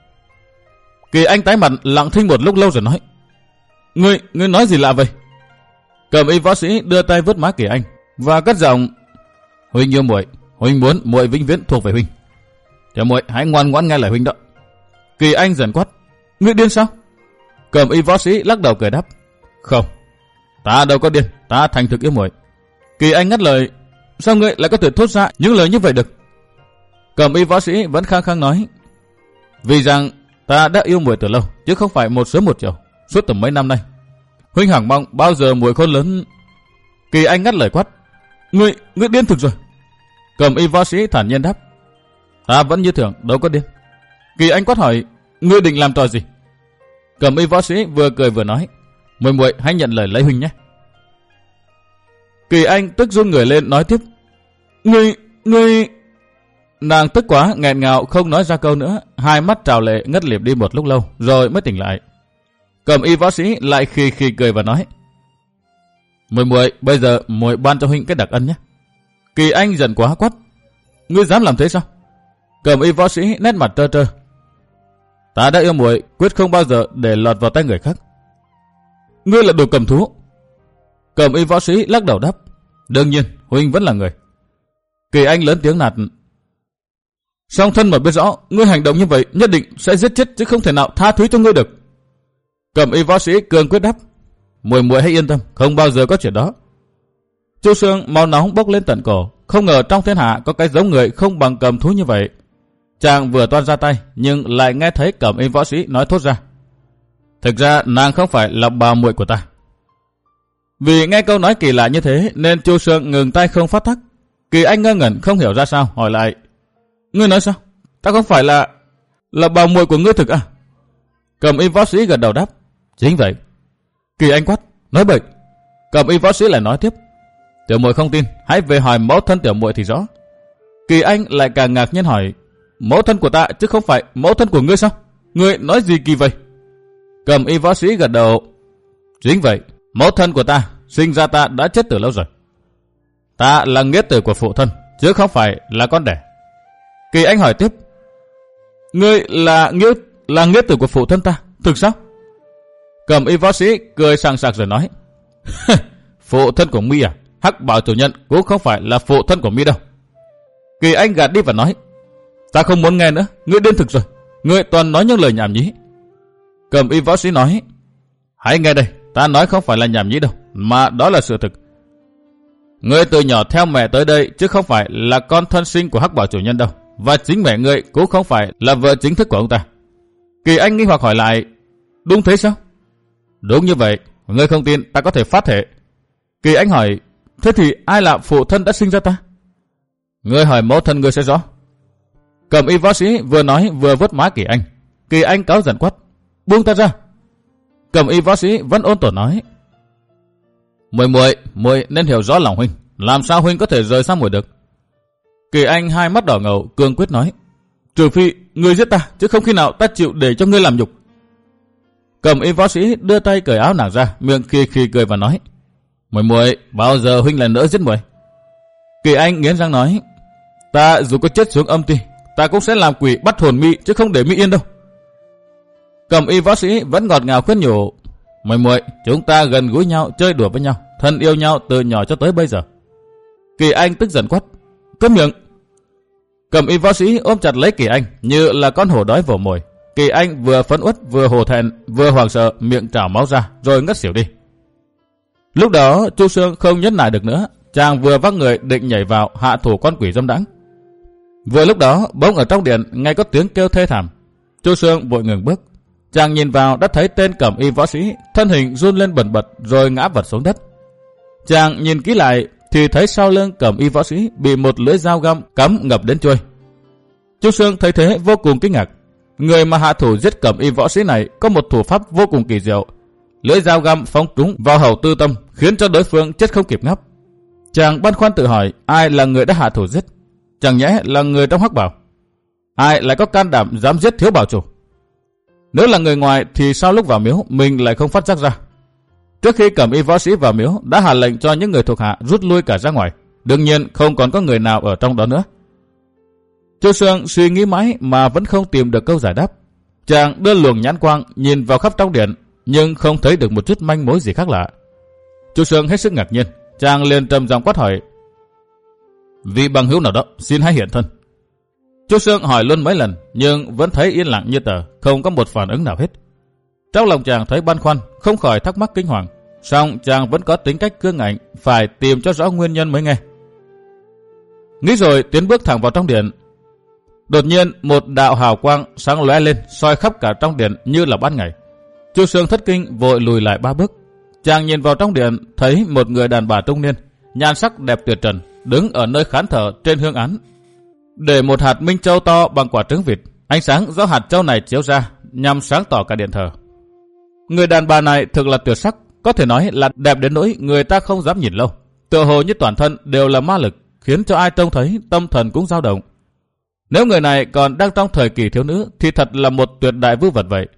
Kỳ Anh tái mặt lặng thinh một lúc lâu rồi nói: Ngươi, ngươi nói gì lạ vậy? Cầm y võ sĩ đưa tay vuốt má Kỳ Anh và cất giọng: Huynh yêu muội, huynh muốn muội vĩnh viễn thuộc về huynh. Tiểu muội hãy ngoan ngoãn nghe lời huynh đó. Kỳ Anh giận quát: Ngươi điên sao? Cầm y võ sĩ lắc đầu cười đáp: Không, ta đâu có điên, ta thành thực yêu muội. Kỳ Anh ngắt lời: Sao ngươi lại có thể thốt ra những lời như vậy được? Cầm y võ sĩ vẫn khăng khăng nói: Vì rằng ta đã yêu muội từ lâu, chứ không phải một sớm một chiều, suốt tầm mấy năm nay. Huynh hằng mong bao giờ muội khôn lớn. Kỳ Anh ngắt lời quát: Ngươi, ngươi điên thực rồi. Cầm y võ sĩ thản nhiên đáp: Ta vẫn như thường, đâu có điên. Kỳ Anh quát hỏi: Ngươi định làm trò gì? Cầm y võ sĩ vừa cười vừa nói: Muội muội hãy nhận lời lấy huynh nhé. Kỳ Anh tức run người lên nói tiếp: Ngươi, ngươi... Nàng tức quá nghẹn ngào không nói ra câu nữa, hai mắt trào lệ ngất liệm đi một lúc lâu rồi mới tỉnh lại. Cầm y võ sĩ lại khì khì cười và nói: Muội muội, bây giờ muội ban cho huynh cái đặc ân nhé. Kỳ Anh giận quá quát: Ngươi dám làm thế sao? Cầm y võ sĩ nét mặt trơ trơ: Ta đã yêu muội, quyết không bao giờ để lọt vào tay người khác. Ngươi là đồ cầm thú. Cầm y võ sĩ lắc đầu đáp: Đương nhiên, huynh vẫn là người. Kỳ Anh lớn tiếng nạt: Song thân mà biết rõ, ngươi hành động như vậy nhất định sẽ giết chết chứ không thể nào tha thứ cho ngươi được. Cầm y võ sĩ cường quyết đáp: Muội muội hãy yên tâm, không bao giờ có chuyện đó. Chu Sương máu nóng bốc lên tận cổ, không ngờ trong thiên hạ có cái giống người không bằng cầm thú như vậy. Chàng vừa toan ra tay, nhưng lại nghe thấy cầm y võ sĩ nói thốt ra: Thực ra nàng không phải là bà muội của ta. Vì nghe câu nói kỳ lạ như thế nên Chu Sương ngừng tay không phát thắc. Kỳ Anh ngơ ngẩn không hiểu ra sao, hỏi lại: Ngươi nói sao? Ta không phải là là bà muội của ngươi thực à? Cầm y võ sĩ gật đầu đáp: Chính vậy. Kỳ Anh quát: Nói bậy. Cầm y võ sĩ lại nói tiếp: Tiểu muội không tin, hãy về hỏi mẫu thân tiểu muội thì rõ. Kỳ Anh lại càng ngạc nhiên hỏi: Mẫu thân của ta chứ không phải mẫu thân của ngươi sao? Ngươi nói gì kỳ vậy? Cầm y võ sĩ gật đầu: Chính vậy, mẫu thân của ta sinh ra ta đã chết từ lâu rồi. Ta là nghĩa tử của phụ thân, chứ không phải là con đẻ. Kỳ Anh hỏi tiếp: Ngươi là nghĩa là nghĩa tử của phụ thân ta, thực sao? Cầm y võ sĩ cười sảng sặc rồi nói: Phụ thân của mi à? Hắc Bảo chủ nhân cũng không phải là phụ thân của mi đâu. Kỳ Anh gạt đi và nói: Ta không muốn nghe nữa, ngươi điên thực rồi, ngươi toàn nói những lời nhảm nhí. Cầm y võ sĩ nói: Hãy nghe đây, ta nói không phải là nhảm nhí đâu, mà đó là sự thực. Ngươi từ nhỏ theo mẹ tới đây chứ không phải là con thân sinh của Hắc Bảo chủ nhân đâu, và chính mẹ ngươi cũng không phải là vợ chính thức của ông ta. Kỳ Anh nghi hoặc hỏi lại: Đúng thế sao? Đúng như vậy, ngươi không tin ta có thể phát thể. Kỳ Anh hỏi: Thế thì ai là phụ thân đã sinh ra ta? Ngươi hỏi mẫu thân ngươi sẽ rõ. Cầm y võ sĩ vừa nói vừa vuốt má Kỳ Anh. Kỳ Anh cáu giận quát: Buông ta ra. Cầm y võ sĩ vẫn ôn tồn nói: Muội muội, muội nên hiểu rõ lòng huynh, làm sao huynh có thể rời xa muội được? Kỳ Anh hai mắt đỏ ngầu cương quyết nói: Trừ phi ngươi giết ta, chứ không khi nào ta chịu để cho ngươi làm nhục. Cầm y võ sĩ đưa tay cởi áo nàng ra, miệng khi khi cười và nói: Muội muội, bao giờ huynh lần nữa giết muội? Kỳ Anh nghiến răng nói: Ta dù có chết xuống âm ti, ta cũng sẽ làm quỷ bắt hồn mi, chứ không để mi yên đâu. Cầm y võ sĩ vẫn ngọt ngào khuyên nhủ: Muội muội, chúng ta gần gũi nhau, chơi đùa với nhau, thân yêu nhau từ nhỏ cho tới bây giờ. Kỳ Anh tức giận quát, câm miệng. Cẩm y võ sĩ ôm chặt lấy Kỳ Anh như là con hổ đói vồ mồi. Kỳ Anh vừa phẫn uất, vừa hổ thẹn, vừa hoảng sợ, miệng trào máu ra, rồi ngất xỉu đi. Lúc đó Chu Sương không nhẫn nại được nữa, chàng vừa vác người định nhảy vào hạ thủ con quỷ dâm đãng. Vừa lúc đó, bỗng ở trong điện nghe có tiếng kêu thê thảm. Chu Sương vội ngừng bước. Chàng nhìn vào đã thấy tên cẩm y võ sĩ, thân hình run lên bần bật rồi ngã vật xuống đất. Chàng nhìn kỹ lại thì thấy sau lưng cẩm y võ sĩ bị một lưỡi dao găm cắm ngập đến chuôi. Chu Sương thấy thế vô cùng kinh ngạc. Người mà hạ thủ giết cẩm y võ sĩ này có một thủ pháp vô cùng kỳ diệu. Lưỡi dao găm phóng trúng vào hầu tư tâm, khiến cho đối phương chết không kịp ngáp. Chàng băn khoăn tự hỏi ai là người đã hạ thủ giết. Chẳng nhẽ là người trong hắc bào? Ai lại có can đảm dám giết thiếu bảo chủ? Nếu là người ngoài thì sao lúc vào miếu mình lại không phát giác ra? Trước khi cẩm y võ sĩ vào miếu đã hạ lệnh cho những người thuộc hạ rút lui cả ra ngoài. Đương nhiên không còn có người nào ở trong đó nữa. Chu Sương suy nghĩ mãi mà vẫn không tìm được câu giải đáp. Chàng đưa luồng nhãn quang nhìn vào khắp trong điện, nhưng không thấy được một chút manh mối gì khác lạ. Chu Sương hết sức ngạc nhiên, chàng liền trầm giọng quát hỏi: vị bằng hữu nào đó xin hãy hiện thân. Chu Sương hỏi luôn mấy lần nhưng vẫn thấy yên lặng như tờ, không có một phản ứng nào hết. Trong lòng chàng thấy băn khoăn, không khỏi thắc mắc kinh hoàng. Song chàng vẫn có tính cách cương ngạnh, phải tìm cho rõ nguyên nhân mới nghe. Nghĩ rồi tiến bước thẳng vào trong điện. Đột nhiên một đạo hào quang sáng lóe lên, soi khắp cả trong điện như là ban ngày. Chu Sương thất kinh vội lùi lại ba bước. Chàng nhìn vào trong điện thấy một người đàn bà trung niên, nhan sắc đẹp tuyệt trần, đứng ở nơi khán thờ trên hương án, để một hạt minh châu to bằng quả trứng vịt. Ánh sáng do hạt châu này chiếu ra nhằm sáng tỏ cả điện thờ. Người đàn bà này thực là tuyệt sắc, có thể nói là đẹp đến nỗi người ta không dám nhìn lâu. Tựa hồ như toàn thân đều là ma lực, khiến cho ai trông thấy tâm thần cũng dao động. Nếu người này còn đang trong thời kỳ thiếu nữ thì thật là một tuyệt đại vưu vật vậy.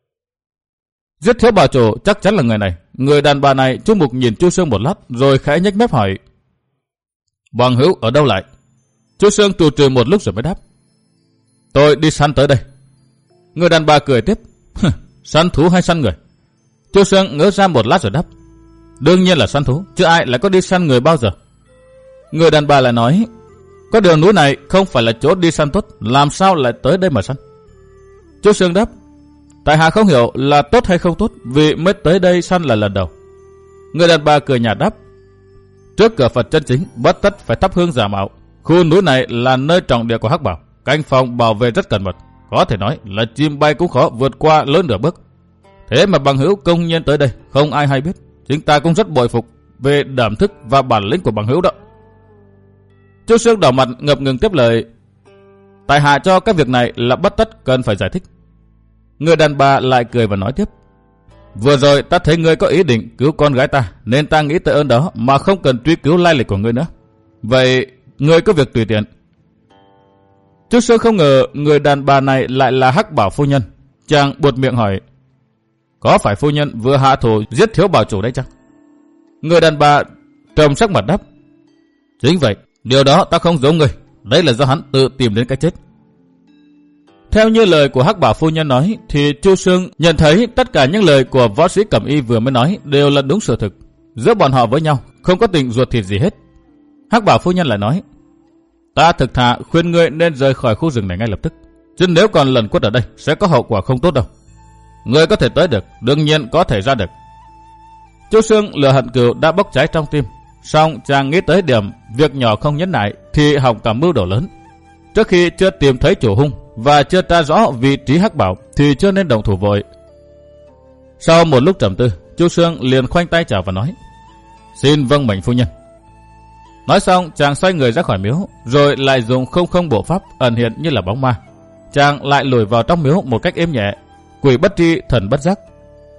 Giết thiếu bà chủ chắc chắn là người này. Người đàn bà này chú mục nhìn Chu Sương một lát rồi khẽ nhếch mép hỏi: bằng hữu ở đâu lại? Chu Sương trù trừ một lúc rồi mới đáp: tôi đi săn tới đây. Người đàn bà cười tiếp: săn thú hay săn người? Chu Sương ngỡ ra một lát rồi đáp: đương nhiên là săn thú, chứ ai lại có đi săn người bao giờ. Người đàn bà lại nói: có điều núi này không phải là chỗ đi săn tốt, làm sao lại tới đây mà săn? Chu Sương đáp: tại hạ không hiểu là tốt hay không tốt, vì mới tới đây săn là lần đầu. Người đàn bà cười nhạt đáp: trước cửa Phật chân chính bất tất phải thắp hương giả mạo. Khu núi này là nơi trọng địa của hắc bảo, canh phòng bảo vệ rất cẩn mật, có thể nói là chim bay cũng khó vượt qua lớn nửa bước. Thế mà bằng hữu công nhiên tới đây, không ai hay biết. Chúng ta cũng rất bội phục về đảm thức và bản lĩnh của bằng hữu đó. Chu Sương đỏ mặt ngập ngừng tiếp lời: tại hạ cho cái việc này là bất tất cần phải giải thích. Người đàn bà lại cười và nói tiếp: vừa rồi ta thấy ngươi có ý định cứu con gái ta, nên ta nghĩ tới ơn đó mà không cần truy cứu lai lịch của ngươi nữa. Vậy ngươi có việc tùy tiện. Chu Sương không ngờ người đàn bà này lại là Hắc Bảo phu nhân. Chàng buột miệng hỏi: có phải phu nhân vừa hạ thủ giết thiếu bảo chủ đấy chăng? Người đàn bà trầm sắc mặt đáp: chính vậy, điều đó ta không giấu ngươi, đấy là do hắn tự tìm đến cái chết. Theo như lời của Hắc Bảo phu nhân nói thì Chu Sương nhận thấy tất cả những lời của võ sĩ cẩm y vừa mới nói đều là đúng sự thực. Giữa bọn họ với nhau không có tình ruột thịt gì hết. Hắc Bảo phu nhân lại nói: ta thực thà khuyên ngươi nên rời khỏi khu rừng này ngay lập tức, chứ nếu còn lẩn quất ở đây sẽ có hậu quả không tốt đâu. Ngươi có thể tới được, đương nhiên có thể ra được. Chu Sương lửa hận cừu đã bốc cháy trong tim, song chàng nghĩ tới điểm việc nhỏ không nhẫn nại thì hỏng cả mưu đồ lớn. Trước khi chưa tìm thấy chủ hung và chưa tra rõ vị trí Hắc Bảo thì chưa nên động thủ vội. Sau một lúc trầm tư, Chu Sương liền khoanh tay chào và nói: xin vâng mệnh phu nhân. Nói xong chàng xoay người ra khỏi miếu, rồi lại dùng không không bộ pháp ẩn hiện như là bóng ma. Chàng lại lùi vào trong miếu một cách êm nhẹ, quỷ bất tri thần bất giác.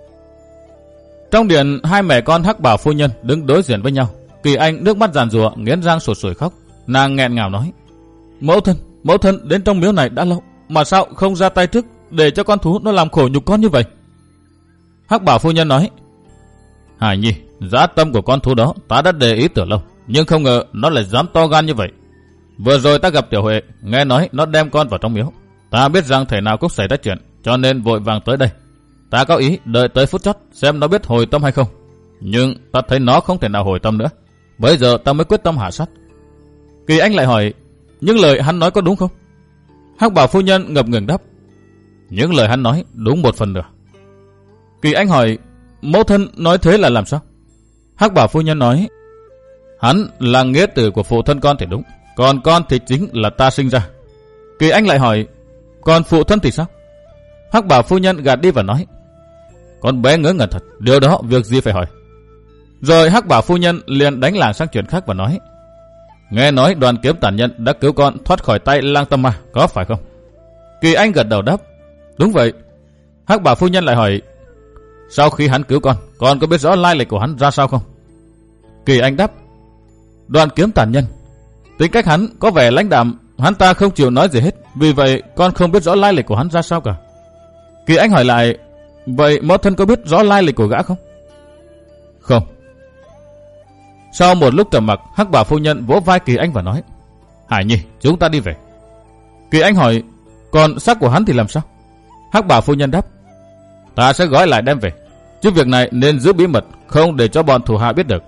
Trong điện, hai mẹ con Hắc Bảo phu nhân đứng đối diện với nhau. Kỳ Anh nước mắt giàn giụa, nghiến răng sụt sùi khóc. Nàng nghẹn ngào nói: mẫu thân, mẫu thân đến trong miếu này đã lâu, mà sao không ra tay trước để cho con thú nó làm khổ nhục con như vậy? Hắc Bảo phu nhân nói: Hải Nhi, dã tâm của con thú đó ta đã để ý từ lâu, nhưng không ngờ nó lại dám to gan như vậy. Vừa rồi ta gặp Tiểu Huệ, nghe nói nó đem con vào trong miếu. Ta biết rằng thể nào cũng xảy ra chuyện, cho nên vội vàng tới đây. Ta có ý đợi tới phút chót xem nó biết hồi tâm hay không. Nhưng ta thấy nó không thể nào hồi tâm nữa. Bây giờ ta mới quyết tâm hạ sát. Kỳ Anh lại hỏi, những lời hắn nói có đúng không? Hắc Bảo phu nhân ngập ngừng đáp, những lời hắn nói đúng một phần nữa. Kỳ Anh hỏi, mẫu thân nói thế là làm sao? Hắc Bảo phu nhân nói, hắn là nghĩa tử của phụ thân con thì đúng, còn con thì chính là ta sinh ra. Kỳ Anh lại hỏi, còn phụ thân thì sao? Hắc Bảo phu nhân gạt đi và nói, con bé ngớ ngẩn thật, điều đó việc gì phải hỏi. Rồi Hắc Bảo phu nhân liền đánh làng sang chuyện khác và nói, nghe nói Đoàn Kiếm tàn nhân đã cứu con thoát khỏi tay Lang Tâm Ma, có phải không? Kỳ Anh gật đầu đáp, đúng vậy. Hắc Bảo phu nhân lại hỏi, sau khi hắn cứu con, con có biết rõ lai lịch của hắn ra sao không? Kỳ Anh đáp, Đoàn Kiếm tàn nhân, tính cách hắn có vẻ lãnh đạm, hắn ta không chịu nói gì hết, vì vậy con không biết rõ lai lịch của hắn ra sao cả. Kỳ Anh hỏi lại, vậy mẫu thân có biết rõ lai lịch của gã không? Không. Sau một lúc trầm mặc, Hắc Bảo phu nhân vỗ vai Kỳ Anh và nói, Hải Nhi, chúng ta đi về. Kỳ Anh hỏi, còn xác của hắn thì làm sao? Hắc Bảo phu nhân đáp, ta sẽ gói lại đem về, chứ việc này nên giữ bí mật, không để cho bọn thủ hạ biết được.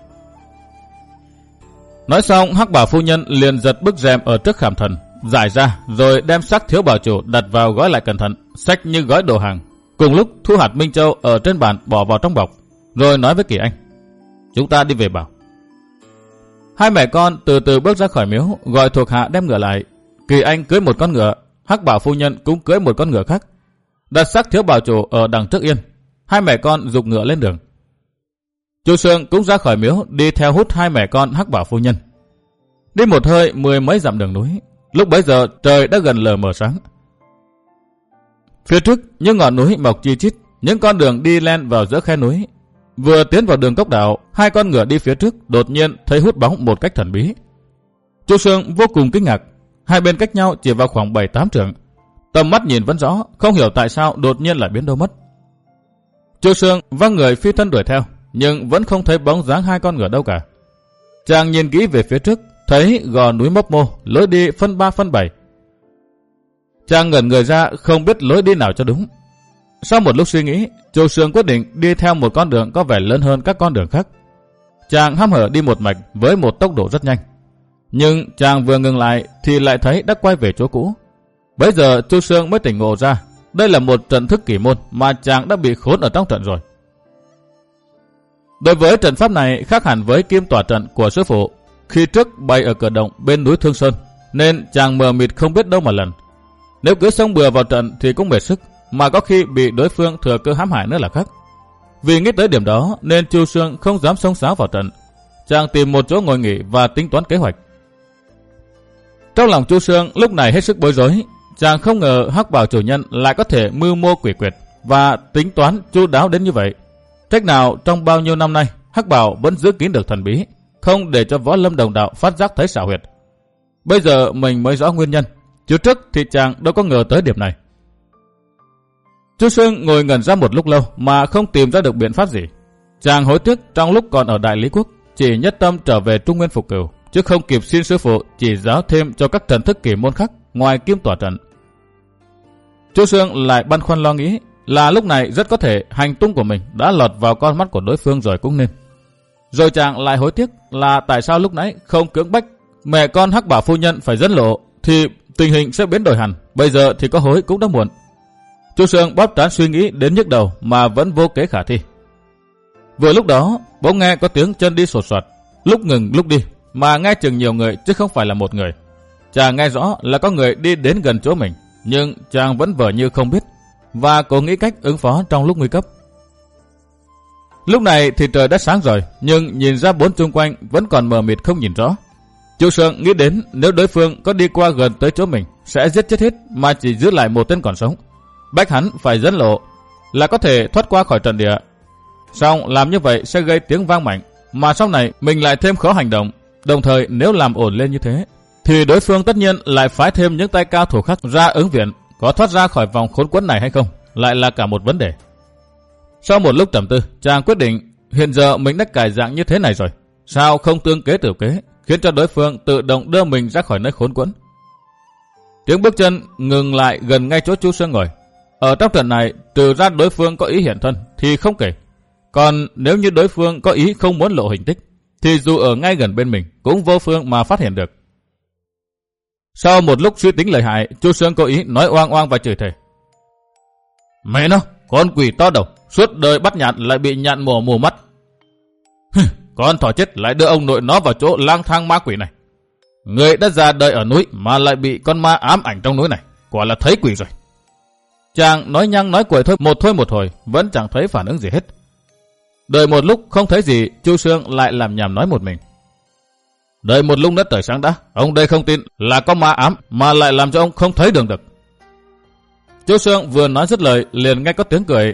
Nói xong, Hắc Bảo phu nhân liền giật bức rèm ở trước khảm thần, giải ra, rồi đem xác Thiếu Bảo chủ đặt vào gói lại cẩn thận, xách như gói đồ hàng. Cùng lúc thu hạt Minh Châu ở trên bàn bỏ vào trong bọc, rồi nói với Kỳ Anh, chúng ta đi về bảo. Hai mẹ con từ từ bước ra khỏi miếu, gọi thuộc hạ đem ngựa lại. Kỳ Anh cưỡi một con ngựa, Hắc Bảo phu nhân cũng cưỡi một con ngựa khác, đặt xác Thiếu Bảo chủ ở đằng trước yên. Hai mẹ con giục ngựa lên đường. Chu Sương cũng ra khỏi miếu, đi theo hút hai mẹ con Hắc Bảo phu nhân. Đi một hơi mười mấy dặm đường núi, lúc bấy giờ trời đã gần lờ mờ sáng. Phía trước những ngọn núi mọc chi chít, những con đường đi len vào giữa khe núi. Vừa tiến vào đường cốc đảo, hai con ngựa đi phía trước đột nhiên thấy hút bóng một cách thần bí. Chu Sương vô cùng kinh ngạc, hai bên cách nhau chỉ vào khoảng bảy tám trượng. Tầm mắt nhìn vẫn rõ, không hiểu tại sao đột nhiên lại biến đâu mất. Chu Sương văng người phi thân đuổi theo, nhưng vẫn không thấy bóng dáng hai con ngựa đâu cả. Chàng nhìn kỹ về phía trước, thấy gò núi mấp mô, lối đi phân ba phân bảy. Chàng ngẩn người ra, không biết lối đi nào cho đúng. Sau một lúc suy nghĩ, Chu Sương quyết định đi theo một con đường có vẻ lớn hơn các con đường khác. Chàng hăm hở đi một mạch với một tốc độ rất nhanh. Nhưng chàng vừa ngừng lại thì lại thấy đã quay về chỗ cũ. Bấy giờ Chu Sương mới tỉnh ngộ ra, đây là một trận thức kỳ môn mà chàng đã bị khốn ở trong trận rồi. Đối với trận pháp này khác hẳn với kim tỏa trận của sư phụ, khi trước bay ở cửa động bên núi Thương Sơn, nên chàng mờ mịt không biết đâu mà lần. Nếu cứ xông bừa vào trận thì cũng mệt sức, mà có khi bị đối phương thừa cơ hãm hại nữa là khác. Vì nghĩ tới điểm đó nên Chu Sương không dám xông xáo vào trận. Chàng tìm một chỗ ngồi nghỉ và tính toán kế hoạch. Trong lòng Chu Sương lúc này hết sức bối rối. Chàng không ngờ Hắc Bảo chủ nhân lại có thể mưu mô quỷ quyệt và tính toán chu đáo đến như vậy. Trách nào trong bao nhiêu năm nay Hắc Bảo vẫn giữ kín được thần bí, không để cho Võ Lâm đồng đạo phát giác thấy xảo huyệt. Bây giờ mình mới rõ nguyên nhân, chứ trước thì chàng đâu có ngờ tới điểm này. Chu Sương ngồi ngẩn ra một lúc lâu mà không tìm ra được biện pháp gì. Chàng hối tiếc trong lúc còn ở Đại Lý Quốc chỉ nhất tâm trở về Trung Nguyên phục cửu, chứ không kịp xin sư phụ chỉ giáo thêm cho các trận thức kỳ môn khác ngoài kim tỏa trận. Chu Sương lại băn khoăn lo nghĩ là lúc này rất có thể hành tung của mình đã lọt vào con mắt của đối phương rồi cũng nên. Rồi chàng lại hối tiếc là tại sao lúc nãy không cưỡng bách mẹ con Hắc Bảo phu nhân phải dẫn lộ, thì tình hình sẽ biến đổi hẳn. Bây giờ thì có hối cũng đã muộn. Chu Sương bóp trán suy nghĩ đến nhức đầu mà vẫn vô kế khả thi. Vừa lúc đó bỗng nghe có tiếng chân đi sột soạt, lúc ngừng lúc đi, mà nghe chừng nhiều người chứ không phải là một người. Chàng nghe rõ là có người đi đến gần chỗ mình, nhưng chàng vẫn vờ như không biết và cố nghĩ cách ứng phó trong lúc nguy cấp. Lúc này thì trời đã sáng rồi, nhưng nhìn ra bốn chung quanh vẫn còn mờ mịt không nhìn rõ. Chu Sương nghĩ đến nếu đối phương có đi qua gần tới chỗ mình sẽ giết chết hết mà chỉ giữ lại một tên còn sống. Bách hắn phải dẫn lộ là có thể thoát qua khỏi trận địa. Xong làm như vậy sẽ gây tiếng vang mạnh, mà sau này mình lại thêm khó hành động. Đồng thời nếu làm ổn lên như thế thì đối phương tất nhiên lại phái thêm những tay cao thủ khác ra ứng viện. Có thoát ra khỏi vòng khốn quẫn này hay không lại là cả một vấn đề. Sau một lúc trầm tư, chàng quyết định hiện giờ mình đã cải dạng như thế này rồi, sao không tương kế tiểu kế, khiến cho đối phương tự động đưa mình ra khỏi nơi khốn quẫn. Tiếng bước chân ngừng lại gần ngay chỗ Chu Sương ngồi. Ở trong trận này, trừ ra đối phương có ý hiện thân thì không kể. Còn nếu như đối phương có ý không muốn lộ hình tích, thì dù ở ngay gần bên mình cũng vô phương mà phát hiện được. Sau một lúc suy tính lợi hại, Chu Sương có ý nói oang oang và chửi thề. Mẹ nó, con quỷ to đầu, suốt đời bắt nhạn lại bị nhạn mổ mù mắt. Con thỏ chết lại đưa ông nội nó vào chỗ lang thang ma quỷ này. Người đã ra đời ở núi mà lại bị con ma ám ảnh trong núi này, quả là thấy quỷ rồi. Chàng nói nhăng nói quậy thôi một thôi một hồi, vẫn chẳng thấy phản ứng gì hết. Đợi một lúc không thấy gì, Chu Sương lại làm nhảm nói một mình. Đợi một lúc nữa trời sáng đã, ông đây không tin là có ma ám mà lại làm cho ông không thấy đường được. Chu Sương vừa nói dứt lời liền nghe có tiếng cười.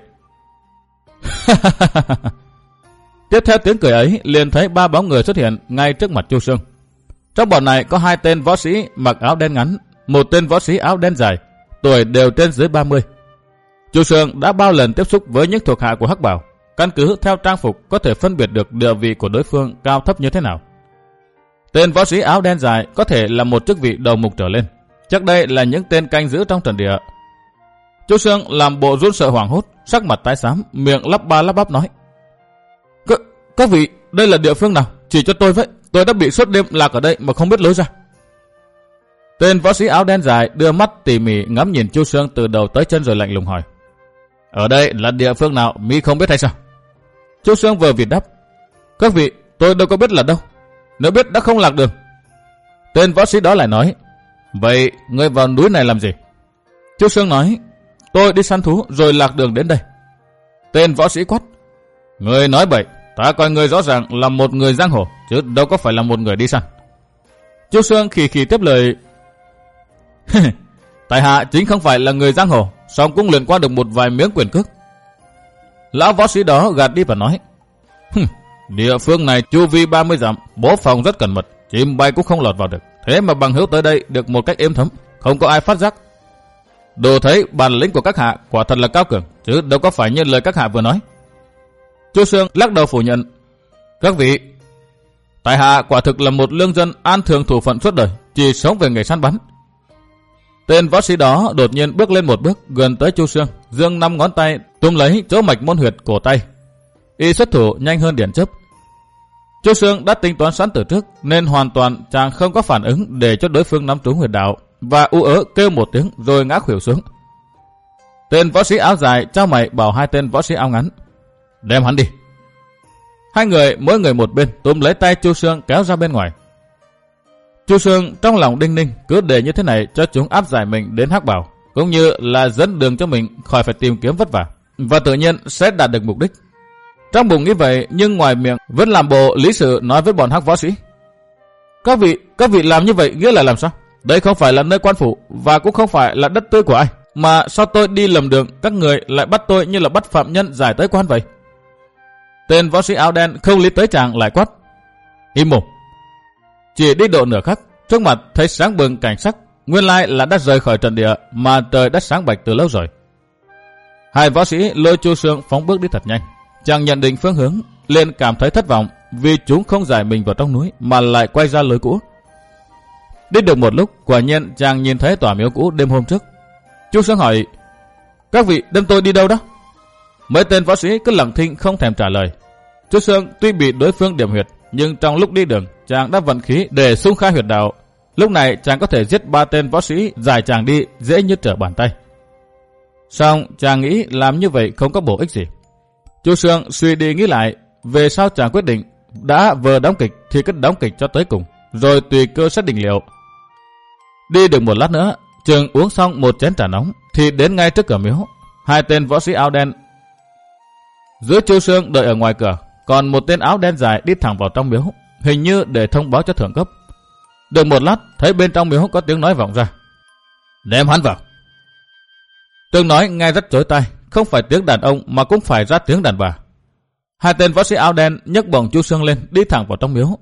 Tiếp theo tiếng cười ấy liền thấy ba bóng người xuất hiện ngay trước mặt Chu Sương. Trong bọn này có hai tên võ sĩ mặc áo đen ngắn, một tên võ sĩ áo đen dài, tuổi đều trên dưới ba mươi. Chu Sương đã bao lần tiếp xúc với những thuộc hạ của Hắc Bảo, căn cứ theo trang phục có thể phân biệt được địa vị của đối phương cao thấp như thế nào. Tên võ sĩ áo đen dài có thể là một chức vị đầu mục trở lên, chắc đây là những tên canh giữ trong trận địa. Chu Sương làm bộ run sợ hoảng hốt, sắc mặt tái xám, miệng lắp ba lắp bắp nói: C- các vị, đây là địa phương nào? Chỉ cho tôi với, tôi đã bị suốt đêm lạc ở đây mà không biết lối ra. Tên võ sĩ áo đen dài đưa mắt tỉ mỉ ngắm nhìn Chu Sương từ đầu tới chân rồi lạnh lùng hỏi: ở đây là địa phương nào, mi không biết hay sao? Chu Sương vừa vịt đáp: các vị, tôi đâu có biết là đâu, nếu biết đã không lạc đường. Tên võ sĩ đó lại nói: vậy ngươi vào núi này làm gì? Chu Sương nói: tôi đi săn thú rồi lạc đường đến đây. Tên võ sĩ quát: ngươi nói bậy, ta coi ngươi rõ ràng là một người giang hồ, chứ đâu có phải là một người đi săn. Chu Sương khì khì tiếp lời: tại hạ chính không phải là người giang hồ, song cũng luyện qua được một vài miếng quyền cước. Lão võ sĩ đó gạt đi và nói: địa phương này chu vi ba mươi dặm, bố phòng rất cẩn mật, chim bay cũng không lọt vào được, thế mà bằng hữu tới đây được một cách êm thấm, không có ai phát giác. Đồ thấy bản lĩnh của các hạ quả thật là cao cường, chứ đâu có phải như lời các hạ vừa nói. Chu Sương lắc đầu phủ nhận: các vị, tại hạ quả thực là một lương dân an thường thủ phận suốt đời, chỉ sống về nghề săn bắn. Tên võ sĩ đó đột nhiên bước lên một bước gần tới Chu Sương, giương năm ngón tay túm lấy chỗ mạch môn huyệt cổ tay. Y xuất thủ nhanh hơn điện chớp. Chu Sương đã tính toán sẵn từ trước nên hoàn toàn chàng không có phản ứng để cho đối phương nắm trúng huyệt đạo, và u ớ kêu một tiếng rồi ngã khuỵu xuống. Tên võ sĩ áo dài trao mày bảo hai tên võ sĩ áo ngắn: đem hắn đi. Hai người mỗi người một bên túm lấy tay Chu Sương kéo ra bên ngoài. Chu Sương trong lòng đinh ninh, cứ để như thế này cho chúng áp giải mình đến Hắc Bảo, cũng như là dẫn đường cho mình khỏi phải tìm kiếm vất vả, và tự nhiên sẽ đạt được mục đích. Trong bụng nghĩ vậy, nhưng ngoài miệng vẫn làm bộ lý sự nói với bọn Hắc võ sĩ: các vị, các vị làm như vậy nghĩa là làm sao? Đây không phải là nơi quan phủ và cũng không phải là đất tươi của ai, mà sao tôi đi lầm đường các người lại bắt tôi như là bắt phạm nhân giải tới quan vậy? Tên võ sĩ áo đen không lý tới chàng lại quát: im mồm. Chỉ đi độ nửa khắc, trước mặt thấy sáng bừng cảnh sắc, nguyên lai là đã rời khỏi trận địa mà trời đã sáng bạch từ lâu rồi. Hai võ sĩ lôi Chu Sương phóng bước đi thật nhanh. Chàng nhận định phương hướng, liền cảm thấy thất vọng vì chúng không giải mình vào trong núi mà lại quay ra lối cũ. Đi được một lúc, quả nhiên chàng nhìn thấy tòa miếu cũ đêm hôm trước. Chu Sương hỏi: các vị đem tôi đi đâu đó? Mấy tên võ sĩ cứ lặng thinh không thèm trả lời. Chu Sương tuy bị đối phương điểm huyệt, nhưng trong lúc đi đường chàng đã vận khí để xung khai huyệt đạo. Lúc này chàng có thể giết ba tên võ sĩ giải chàng đi dễ như trở bàn tay. Xong chàng nghĩ làm như vậy không có bổ ích gì. Chu Sương suy đi nghĩ lại, về sau chàng quyết định đã vừa đóng kịch thì cứ đóng kịch cho tới cùng, rồi tùy cơ xét định liệu. Đi được một lát nữa, chừng uống xong một chén trà nóng thì đến ngay trước cửa miếu. Hai tên võ sĩ áo đen giữa Chu Sương đợi ở ngoài cửa, còn một tên áo đen dài đi thẳng vào trong miếu, hình như để thông báo cho thượng cấp. Được một lát, thấy bên trong miếu có tiếng nói vọng ra: đem hắn vào. Tiếng nói nghe rất chói tai, không phải tiếng đàn ông mà cũng phải ra tiếng đàn bà. Hai tên võ sĩ áo đen nhấc bổng Chu Sương lên, đi thẳng vào trong miếu.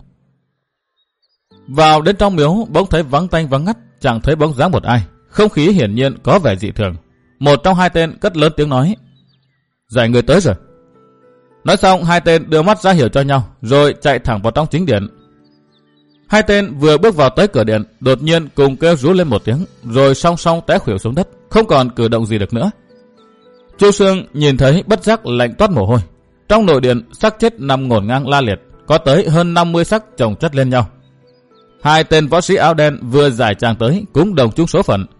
Vào đến trong miếu, bỗng thấy vắng tanh vắng ngắt, chẳng thấy bóng dáng một ai. Không khí hiển nhiên có vẻ dị thường. Một trong hai tên cất lớn tiếng nói: giải người tới rồi. Nói xong, hai tên đưa mắt ra hiệu cho nhau, rồi chạy thẳng vào trong chính điện. Hai tên vừa bước vào tới cửa điện, đột nhiên cùng kêu rú lên một tiếng, rồi song song té khuỵu xuống đất, không còn cử động gì được nữa. Chu Xương nhìn thấy bất giác lạnh toát mồ hôi. Trong nội điện, xác chết nằm ngổn ngang la liệt, có tới hơn năm mươi xác chồng chất lên nhau. Hai tên võ sĩ áo đen vừa giải tràng tới cũng đồng chung số phận.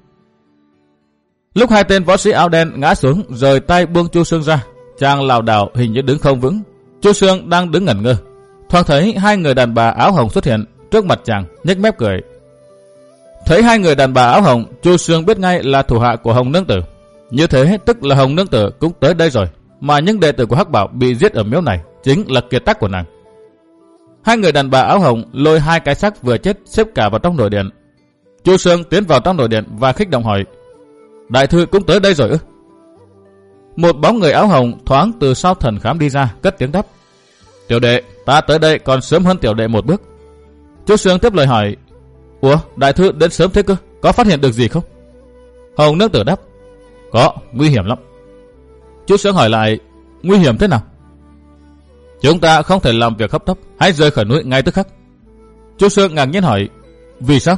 Lúc hai tên võ sĩ áo đen ngã xuống, rời tay buông Chu Xương ra, chàng lảo đảo hình như đứng không vững. Chu Xương đang đứng ngẩn ngơ, thoáng thấy hai người đàn bà áo hồng xuất hiện trước mặt chàng, nhếch mép cười. Thấy hai người đàn bà áo hồng, Chu Xương biết ngay là thủ hạ của Hồng Nương Tử. Như thế tức là Hồng Nương Tử cũng tới đây rồi, mà những đệ tử của Hắc Bảo bị giết ở miếu này chính là kiệt tác của nàng. Hai người đàn bà áo hồng lôi hai cái xác vừa chết xếp cả vào trong nội điện. Chu Xương tiến vào trong nội điện và khích động hỏi: Đại thư cũng tới đây rồi ư? Một bóng người áo hồng thoáng từ sau thần khám đi ra, cất tiếng đáp: Tiểu đệ, ta tới đây còn sớm hơn tiểu đệ một bước. Chu Xương tiếp lời hỏi: Ủa, đại thư đến sớm thế cơ, có phát hiện được gì không? Hồng Nương Tử đáp: Có, nguy hiểm lắm. Chu Xương hỏi lại: Nguy hiểm thế nào? Chúng ta không thể làm việc hấp tấp, hãy rời khỏi núi ngay tức khắc. Chu Xương ngạc nhiên hỏi: Vì sao?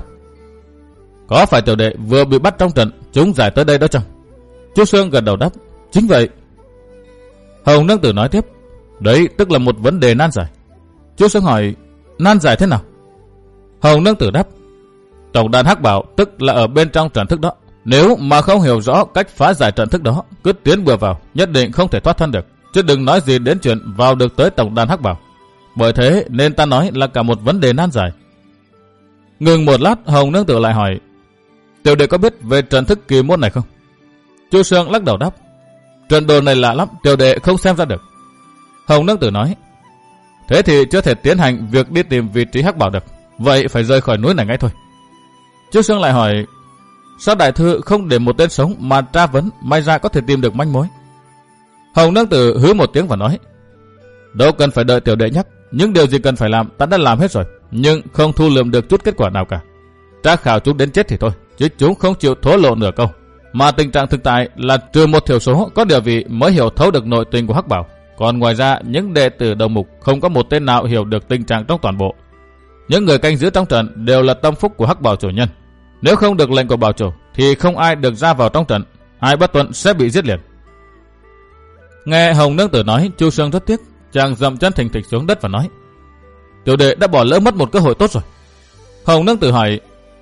Có phải tiểu đệ vừa bị bắt trong trận chúng giải tới đây đó chăng? Chu Xương gật đầu đáp: Chính vậy. Hồng Nương Tử nói tiếp: Đấy tức là một vấn đề nan giải. Chu Xương hỏi: Nan giải thế nào? Hồng Nương Tử đáp: Tổng đàn Hắc Bảo tức là ở bên trong trận thức đó. Nếu mà không hiểu rõ cách phá giải trận thức đó, cứ tiến bừa vào, nhất định không thể thoát thân được. Chứ đừng nói gì đến chuyện vào được tới tổng đàn Hắc Bảo. Bởi thế nên ta nói là cả một vấn đề nan giải. Ngừng một lát, Hồng Nương Tử lại hỏi: Tiểu đệ có biết về trận thức kỳ môn này không? Chu Xương lắc đầu đáp: Trận đồ này lạ lắm, tiểu đệ không xem ra được. Hồng Nương Tử nói: Thế thì chưa thể tiến hành việc đi tìm vị trí Hắc Bảo được, vậy phải rời khỏi núi này ngay thôi. Chu Xương lại hỏi: Sao đại thư không để một tên sống mà tra vấn, may ra có thể tìm được manh mối? Hồng Nương Tử hứ một tiếng và nói: Đâu cần phải đợi tiểu đệ nhắc, những điều gì cần phải làm ta đã làm hết rồi, nhưng không thu lượm được chút kết quả nào cả. Tra khảo chúng đến chết thì thôi, chứ chúng không chịu thổ lộ nửa câu. Mà tình trạng thực tại là trừ một thiểu số có địa vị mới hiểu thấu được nội tình của Hắc Bảo, còn ngoài ra những đệ tử đầu mục không có một tên nào hiểu được tình trạng trong toàn bộ. Những người canh giữ trong trận đều là tâm phúc của Hắc Bảo chủ nhân. Nếu không được lệnh của bảo chủ thì không ai được ra vào trong trận, ai bất tuân sẽ bị giết liền. Nghe Hồng Nương Tử nói, Chu Xương rất tiếc, chàng dậm chân thình thịch xuống đất và nói: Tiểu đệ đã bỏ lỡ mất một cơ hội tốt rồi. Hồng Nương Tử hỏi: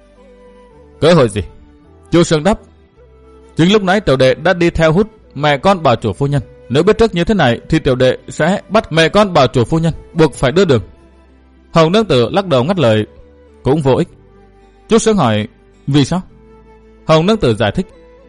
Cơ hội gì? Chu Xương đáp: Chính lúc nãy tiểu đệ đã đi theo hút mẹ con bảo chủ phu nhân. Nếu biết trước như thế này thì tiểu đệ sẽ bắt mẹ con bảo chủ phu nhân, buộc phải đưa đường. Hồng Nương Tử lắc đầu ngắt lời: Cũng vô ích. Chu Xương hỏi: Vì sao? Hồng Nương Tử giải thích: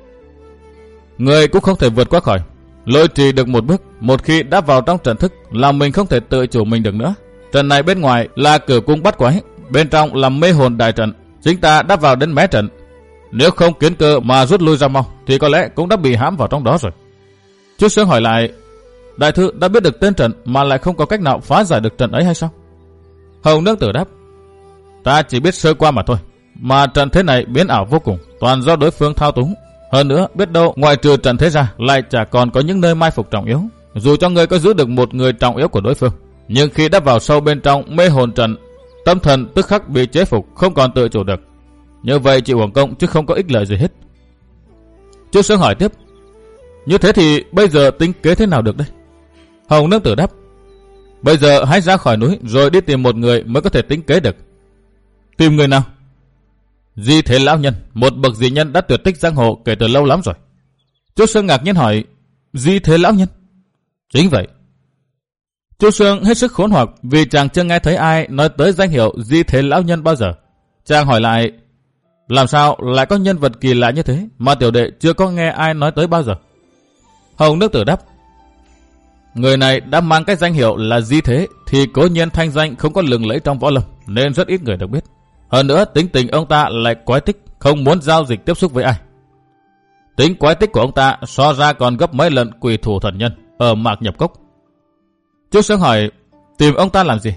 Người cũng không thể vượt qua khỏi lôi trì được một bước. Một khi đã vào trong trận thức là mình không thể tự chủ mình được nữa. Trận này bên ngoài là cửu cung bắt quái, bên trong là mê hồn đại trận. Chính ta đã vào đến mé trận, nếu không kiến cơ mà rút lui ra mau thì có lẽ cũng đã bị hãm vào trong đó rồi. Chu Xương hỏi lại: Đại thư đã biết được tên trận mà lại không có cách nào phá giải được trận ấy hay sao? Hồng Nương Tử đáp: Ta chỉ biết sơ qua mà thôi, mà trận thế này biến ảo vô cùng, toàn do đối phương thao túng. Hơn nữa biết đâu ngoài trừ trận thế ra lại chả còn có những nơi mai phục trọng yếu. Dù cho người có giữ được một người trọng yếu của đối phương, nhưng khi đã vào sâu bên trong mê hồn trận, tâm thần tức khắc bị chế phục, không còn tự chủ được. Như vậy chịu uổng công chứ không có ích lợi gì hết. Chu Xương hỏi tiếp: Như thế thì bây giờ tính kế thế nào được đây? Hồng Nương Tử đáp: Bây giờ hãy ra khỏi núi rồi đi tìm một người mới có thể tính kế được. Tìm người nào? Di Thế lão nhân, một bậc dị nhân đã tuyệt tích giang hồ kể từ lâu lắm rồi. Chu Xương ngạc nhiên hỏi: Di Thế lão nhân? Chính vậy. Chu Xương hết sức khốn hoặc vì chàng chưa nghe thấy ai nói tới danh hiệu Di Thế lão nhân bao giờ. Chàng hỏi lại: Làm sao lại có nhân vật kỳ lạ như thế mà tiểu đệ chưa có nghe ai nói tới bao giờ? Hồng Nương Tử đáp: Người này đã mang cái danh hiệu là Di Thế thì cố nhiên thanh danh không có lừng lẫy trong võ lâm, nên rất ít người được biết. Hơn nữa tính tình ông ta lại quái tích, không muốn giao dịch tiếp xúc với ai. Tính quái tích của ông ta so ra còn gấp mấy lần quỷ thủ thần nhân ở Mạc Nhập Cốc. Chu Xương hỏi: Tìm ông ta làm gì?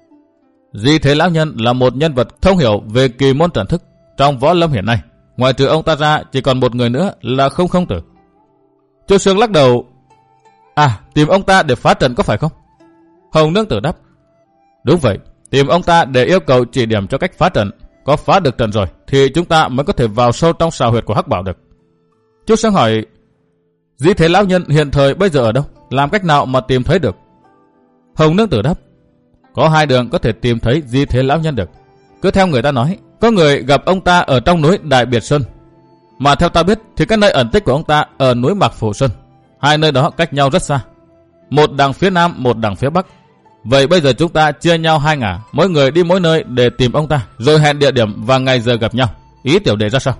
Di Thế lão nhân là một nhân vật thông hiểu về kỳ môn trận thức trong võ lâm hiện nay. Ngoài trừ ông ta ra chỉ còn một người nữa là Không Không Tử. Chu Xương lắc đầu: À, tìm ông ta để phá trận có phải không? Hồng Nương Tử đáp: Đúng vậy, tìm ông ta để yêu cầu chỉ điểm cho cách phá trận. Có phá được trận rồi thì chúng ta mới có thể vào sâu trong sào huyệt của Hắc Bảo được. Chu Xương hỏi: Di Thế lão nhân hiện thời bây giờ ở đâu? Làm cách nào mà tìm thấy được? Hồng Nương Tử đáp. Có hai đường có thể tìm thấy Di Thế lão nhân được. Cứ theo người ta nói, có người gặp ông ta ở trong núi Đại Biệt Sơn. Mà theo ta biết thì các nơi ẩn tích của ông ta ở núi Mạc Phủ Sơn. Hai nơi đó cách nhau rất xa. Một đằng phía nam, một đằng phía bắc. Vậy bây giờ chúng ta chia nhau hai ngả, mỗi người đi mỗi nơi để tìm ông ta, rồi hẹn địa điểm và ngày giờ gặp nhau. Ý tiểu đệ ra sao?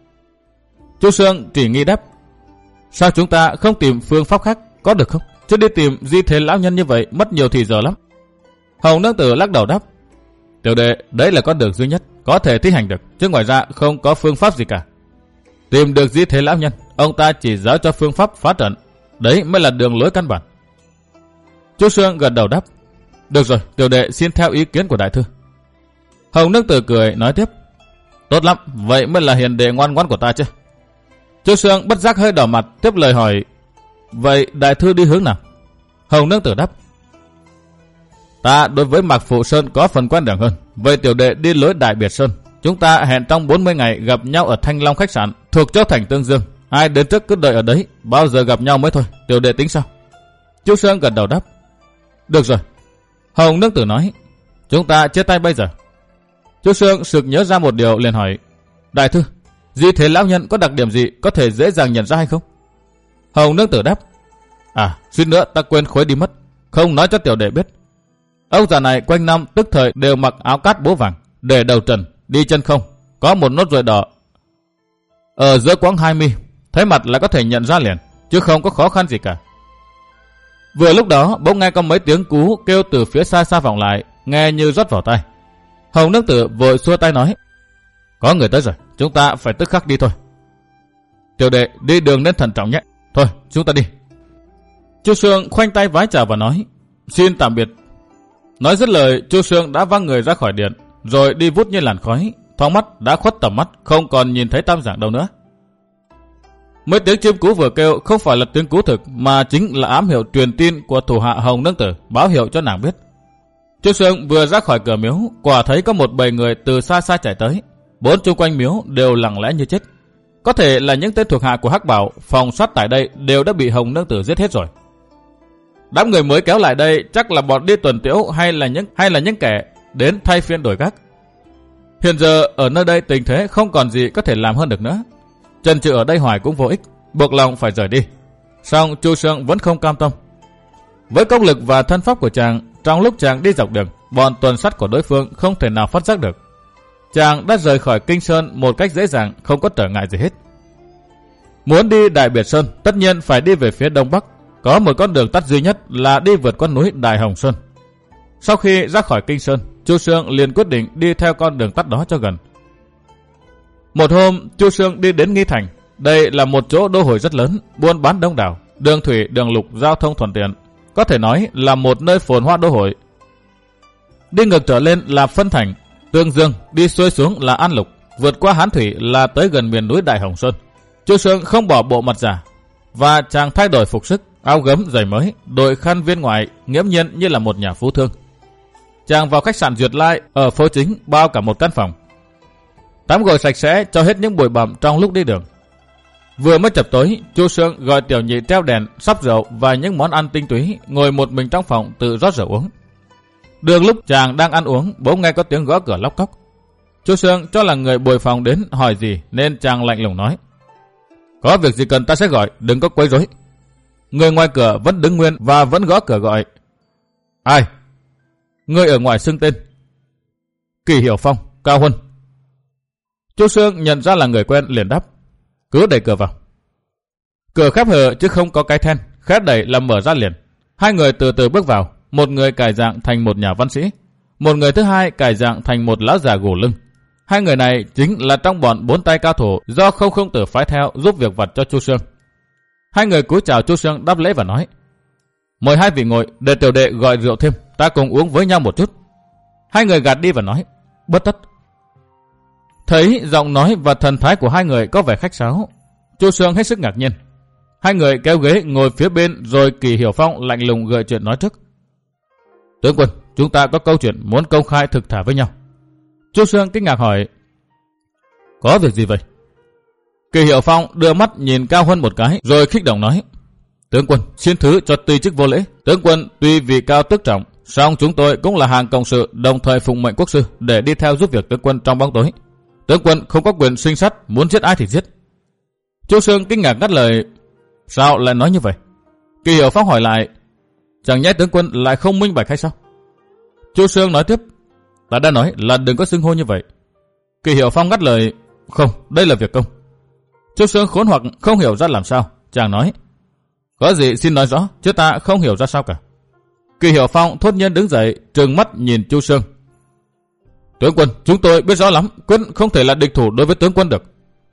Chu Sương chỉ nghi đáp. Sao chúng ta không tìm phương pháp khác, có được không? Chứ đi tìm Di Thế lão nhân như vậy mất nhiều thì giờ lắm. Hồng Nương Tử lắc đầu đáp. Tiểu đệ, đấy là con đường duy nhất có thể thi hành được, chứ ngoài ra không có phương pháp gì cả. Tìm được Di Thế lão nhân, ông ta chỉ giáo cho phương pháp phá trận, đấy mới là đường lối căn bản. Chu Sương gật đầu đáp. Được rồi, tiểu đệ xin theo ý kiến của đại thư. Hồng Nương Tử cười nói tiếp. Tốt lắm, vậy mới là hiền đệ ngoan ngoãn của ta chứ. Chu Sương bất giác hơi đỏ mặt, tiếp lời hỏi. Vậy đại thư đi hướng nào? Hồng Nương Tử đáp. Ta đối với Mạc Phụ Sơn có phần quen đường hơn. Vậy tiểu đệ đi lối Đại Biệt Sơn. Chúng ta hẹn trong bốn mươi ngày gặp nhau ở Thanh Long khách sạn thuộc Châu Thành Tương Dương. Ai đến trước cứ đợi ở đấy, bao giờ gặp nhau mới thôi. Tiểu đệ tính sao? Chu Sương gật đầu đáp. Được rồi. Hồng Nương Tử nói. Chúng ta chia tay bây giờ. Chu Sương sực nhớ ra một điều liền hỏi. Đại thư, Di Thế lão nhân có đặc điểm gì có thể dễ dàng nhận ra hay không? Hồng Nương Tử đáp. À, suýt nữa ta quên khuấy đi mất, không nói cho tiểu đệ biết. Ông già này quanh năm tức thời đều mặc áo cát bố vàng, để đầu trần, đi chân không, có một nốt ruồi đỏ ở giữa quãng hai mi, thấy mặt là có thể nhận ra liền, chứ không có khó khăn gì cả. Vừa lúc đó bỗng nghe có mấy tiếng cú kêu từ phía xa xa vọng lại, nghe như rót vào tai. Hồng Nương Tử vội xua tay nói. Có người tới rồi, chúng ta phải tức khắc đi thôi. Tiểu đệ đi đường nên thận trọng nhé. Thôi, chúng ta đi. Chu Sương khoanh tay vái chào và nói. Xin tạm biệt. Nói dứt lời, Chu Sương đã văng người ra khỏi điện, rồi đi vút như làn khói, thoáng mắt đã khuất tầm mắt, không còn nhìn thấy tam giảng đâu nữa. Mấy tiếng chim cú vừa kêu không phải là tiếng cú thực, mà chính là ám hiệu truyền tin của thủ hạ Hồng Nương Tử, báo hiệu cho nàng biết. Chu Sương vừa ra khỏi cửa miếu, quả thấy có một bầy người từ xa xa chạy tới. Bốn chung quanh miếu đều lặng lẽ như chết. Có thể là những tên thuộc hạ của Hắc Bảo phòng soát tại đây đều đã bị Hồng Nương Tử giết hết rồi. Đám người mới kéo lại đây chắc là bọn đi tuần tiễu hay là những hay là những kẻ đến thay phiên đổi gác. Hiện giờ ở nơi đây tình thế không còn gì có thể làm hơn được nữa. Chần chừ ở đây hoài cũng vô ích, buộc lòng phải rời đi. Song Chu Sương vẫn không cam tâm. Với công lực và thân pháp của chàng, trong lúc chàng đi dọc đường, bọn tuần sắt của đối phương không thể nào phát giác được. Chàng đã rời khỏi Kinh Sơn một cách dễ dàng, không có trở ngại gì hết. Muốn đi Đại Biệt Sơn, tất nhiên phải đi về phía đông bắc. Có một con đường tắt duy nhất là đi vượt qua núi Đại Hồng Sơn. Sau khi ra khỏi Kinh Sơn, Chu Sương liền quyết định đi theo con đường tắt đó cho gần. Một hôm, Chu Sương đi đến Nghi Thành. Đây là một chỗ đô hội rất lớn, buôn bán đông đảo, đường thủy, đường lục giao thông thuận tiện, có thể nói là một nơi phồn hoa đô hội. Đi ngược trở lên là Phân Thành, Tương Dương, đi xuôi xuống là An Lục, vượt qua Hán Thủy là tới gần miền núi Đại Hồng Sơn. Chu Sương không bỏ bộ mặt giả, và chàng thay đổi phục sức, áo gấm giày mới, đội khăn viên ngoại, nghiễm nhiên như là một nhà phú thương. Chàng vào khách sạn Duyệt Lai ở phố chính, bao cả một căn phòng. Tắm gội sạch sẽ cho hết những bụi bặm trong lúc đi đường. Vừa mới chập tối, Chu Sương gọi tiểu nhị treo đèn, sắp rượu và những món ăn tinh túy, ngồi một mình trong phòng tự rót rượu uống. Đường lúc chàng đang ăn uống, bỗng nghe có tiếng gõ cửa lóc cóc. Chu Sương cho là người bồi phòng đến hỏi gì, nên chàng lạnh lùng nói. Có việc gì cần ta sẽ gọi, đừng có quấy rối. Người ngoài cửa vẫn đứng nguyên và vẫn gõ cửa gọi. Ai? Người ở ngoài xưng tên. Kỳ Hiểu Phong, Cao Huân. Chu Sương nhận ra là người quen liền đáp. Cứ đẩy cửa vào. Cửa khép hờ chứ không có cái then, khẽ đẩy là mở ra liền. Hai người từ từ bước vào, một người cải dạng thành một nhà văn sĩ, một người thứ hai cải dạng thành một lão già gù lưng. Hai người này chính là trong bọn bốn tay cao thủ do Không Không Tử phái theo giúp việc vặt cho Chu Sương. Hai người cúi chào Chu Sương đáp lễ và nói. Mời hai vị ngồi, để tiểu đệ gọi rượu thêm, ta cùng uống với nhau một chút. Hai người gạt đi và nói. Bất tất. Thấy giọng nói và thần thái của hai người có vẻ khách sáo, Chu Sương hết sức ngạc nhiên. Hai người kéo ghế ngồi phía bên, rồi Kỳ Hiểu Phong lạnh lùng gợi chuyện nói trước. Tướng quân, chúng ta có câu chuyện muốn công khai thực thả với nhau. Chu Sương kinh ngạc hỏi. Có việc gì vậy? Kỳ Hiểu Phong đưa mắt nhìn Cao Huân một cái rồi kích động nói: Tướng quân xin thứ cho tùy chức vô lễ. Tướng quân tuy vị cao tước trọng, song chúng tôi cũng là hàng cộng sự, đồng thời phụng mệnh quốc sư để đi theo giúp việc tướng quân trong bóng tối. Tướng quân không có quyền sinh sát, muốn giết ai thì giết. Chu Sương kinh ngạc ngắt lời: Sao lại nói như vậy? Kỳ Hiểu Phong hỏi lại: Chẳng nhẽ tướng quân lại không minh bạch hay sao? Chu Sương nói tiếp: Ta đã nói là đừng có xưng hô như vậy. Kỳ Hiểu Phong ngắt lời: Không, đây là việc công. Chu Sương khốn hoặc không hiểu ra làm sao, chàng nói: Có gì xin nói rõ, chứ ta không hiểu ra sao cả. Kỳ Hiểu Phong thốt nhiên đứng dậy, trừng mắt nhìn Chu Sương: Tướng quân, chúng tôi biết rõ lắm, quân không thể là địch thủ đối với tướng quân được.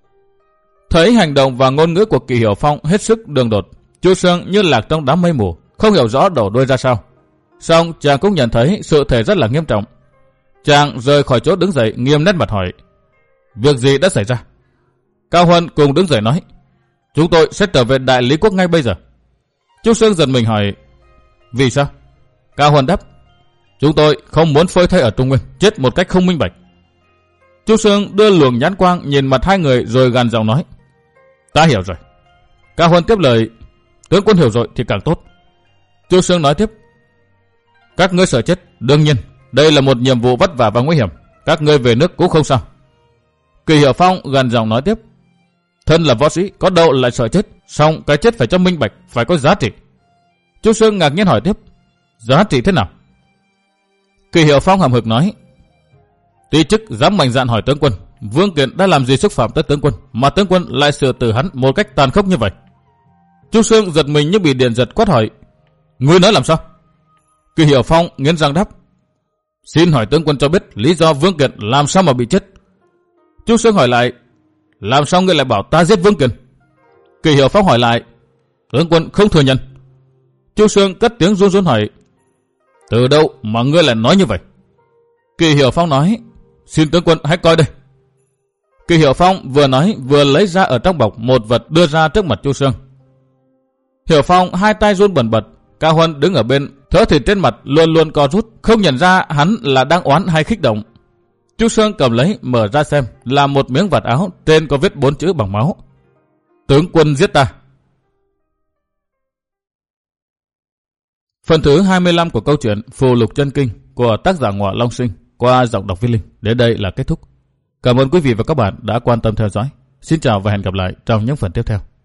Thấy hành động và ngôn ngữ của Kỳ Hiểu Phong hết sức đường đột, Chu Sương như lạc trong đám mây mù, không hiểu rõ đầu đuôi ra sao. Song chàng cũng nhận thấy sự thể rất là nghiêm trọng. Chàng rời khỏi chỗ đứng dậy, nghiêm nét mặt hỏi: Việc gì đã xảy ra? Cao Huân cùng đứng dậy nói: Chúng tôi sẽ trở về Đại Lý Quốc ngay bây giờ. Chu Sương giật mình hỏi: Vì sao? Cao Huân đáp: Chúng tôi không muốn phơi thây ở Trung Nguyên, chết một cách không minh bạch. Chu Sương đưa luồng nhãn quang nhìn mặt hai người rồi gằn giọng nói: Ta hiểu rồi. Cao Huân tiếp lời: Tướng quân hiểu rồi thì càng tốt. Chu Sương nói tiếp: Các ngươi sợ chết, đương nhiên đây là một nhiệm vụ vất vả và nguy hiểm. Các ngươi về nước cũng không sao. Kỳ Hiểu Phong gằn giọng nói tiếp: Thân là võ sĩ, có đâu lại sợ chết, song cái chết phải cho minh bạch, phải có giá trị. Chu Sương ngạc nhiên hỏi tiếp: Giá trị thế nào? Kỳ Hiểu Phong hậm hực nói: Tuy chức dám mạnh dạn hỏi tướng quân, Vương Kiện đã làm gì xúc phạm tới tướng quân, mà tướng quân lại xử tử hắn một cách tàn khốc như vậy? Chu Sương giật mình như bị điện giật, quát hỏi: Ngươi nói làm sao? Kỳ Hiểu Phong nghiến răng đáp: Xin hỏi tướng quân cho biết lý do Vương Kiện làm sao mà bị chết. Chu Sương hỏi lại: Làm sao ngươi lại bảo ta giết Vương Kiện? Kỳ Hiểu Phong hỏi lại: Tướng quân không thừa nhận. Chu Sương cất tiếng run run hỏi: Từ đâu mà ngươi lại nói như vậy? Kỳ Hiểu Phong nói: Xin tướng quân hãy coi đây. Kỳ Hiểu Phong vừa nói vừa lấy ra ở trong bọc một vật đưa ra trước mặt Chu Sương. Hiểu Phong hai tay run bần bật. Cao Huân đứng ở bên, thớ thịt trên mặt luôn luôn co rút, không nhận ra hắn là đang oán hay kích động. Chu Sương cầm lấy mở ra xem, là một miếng vạt áo, trên có viết bốn chữ bằng máu: Tướng quân giết ta. Phần thứ hai mươi lăm của câu chuyện Phù Lục Chân Kinh của tác giả Ngọa Long Sinh qua giọng đọc Viết Linh đến đây là kết thúc. Cảm ơn quý vị và các bạn đã quan tâm theo dõi. Xin chào và hẹn gặp lại trong những phần tiếp theo.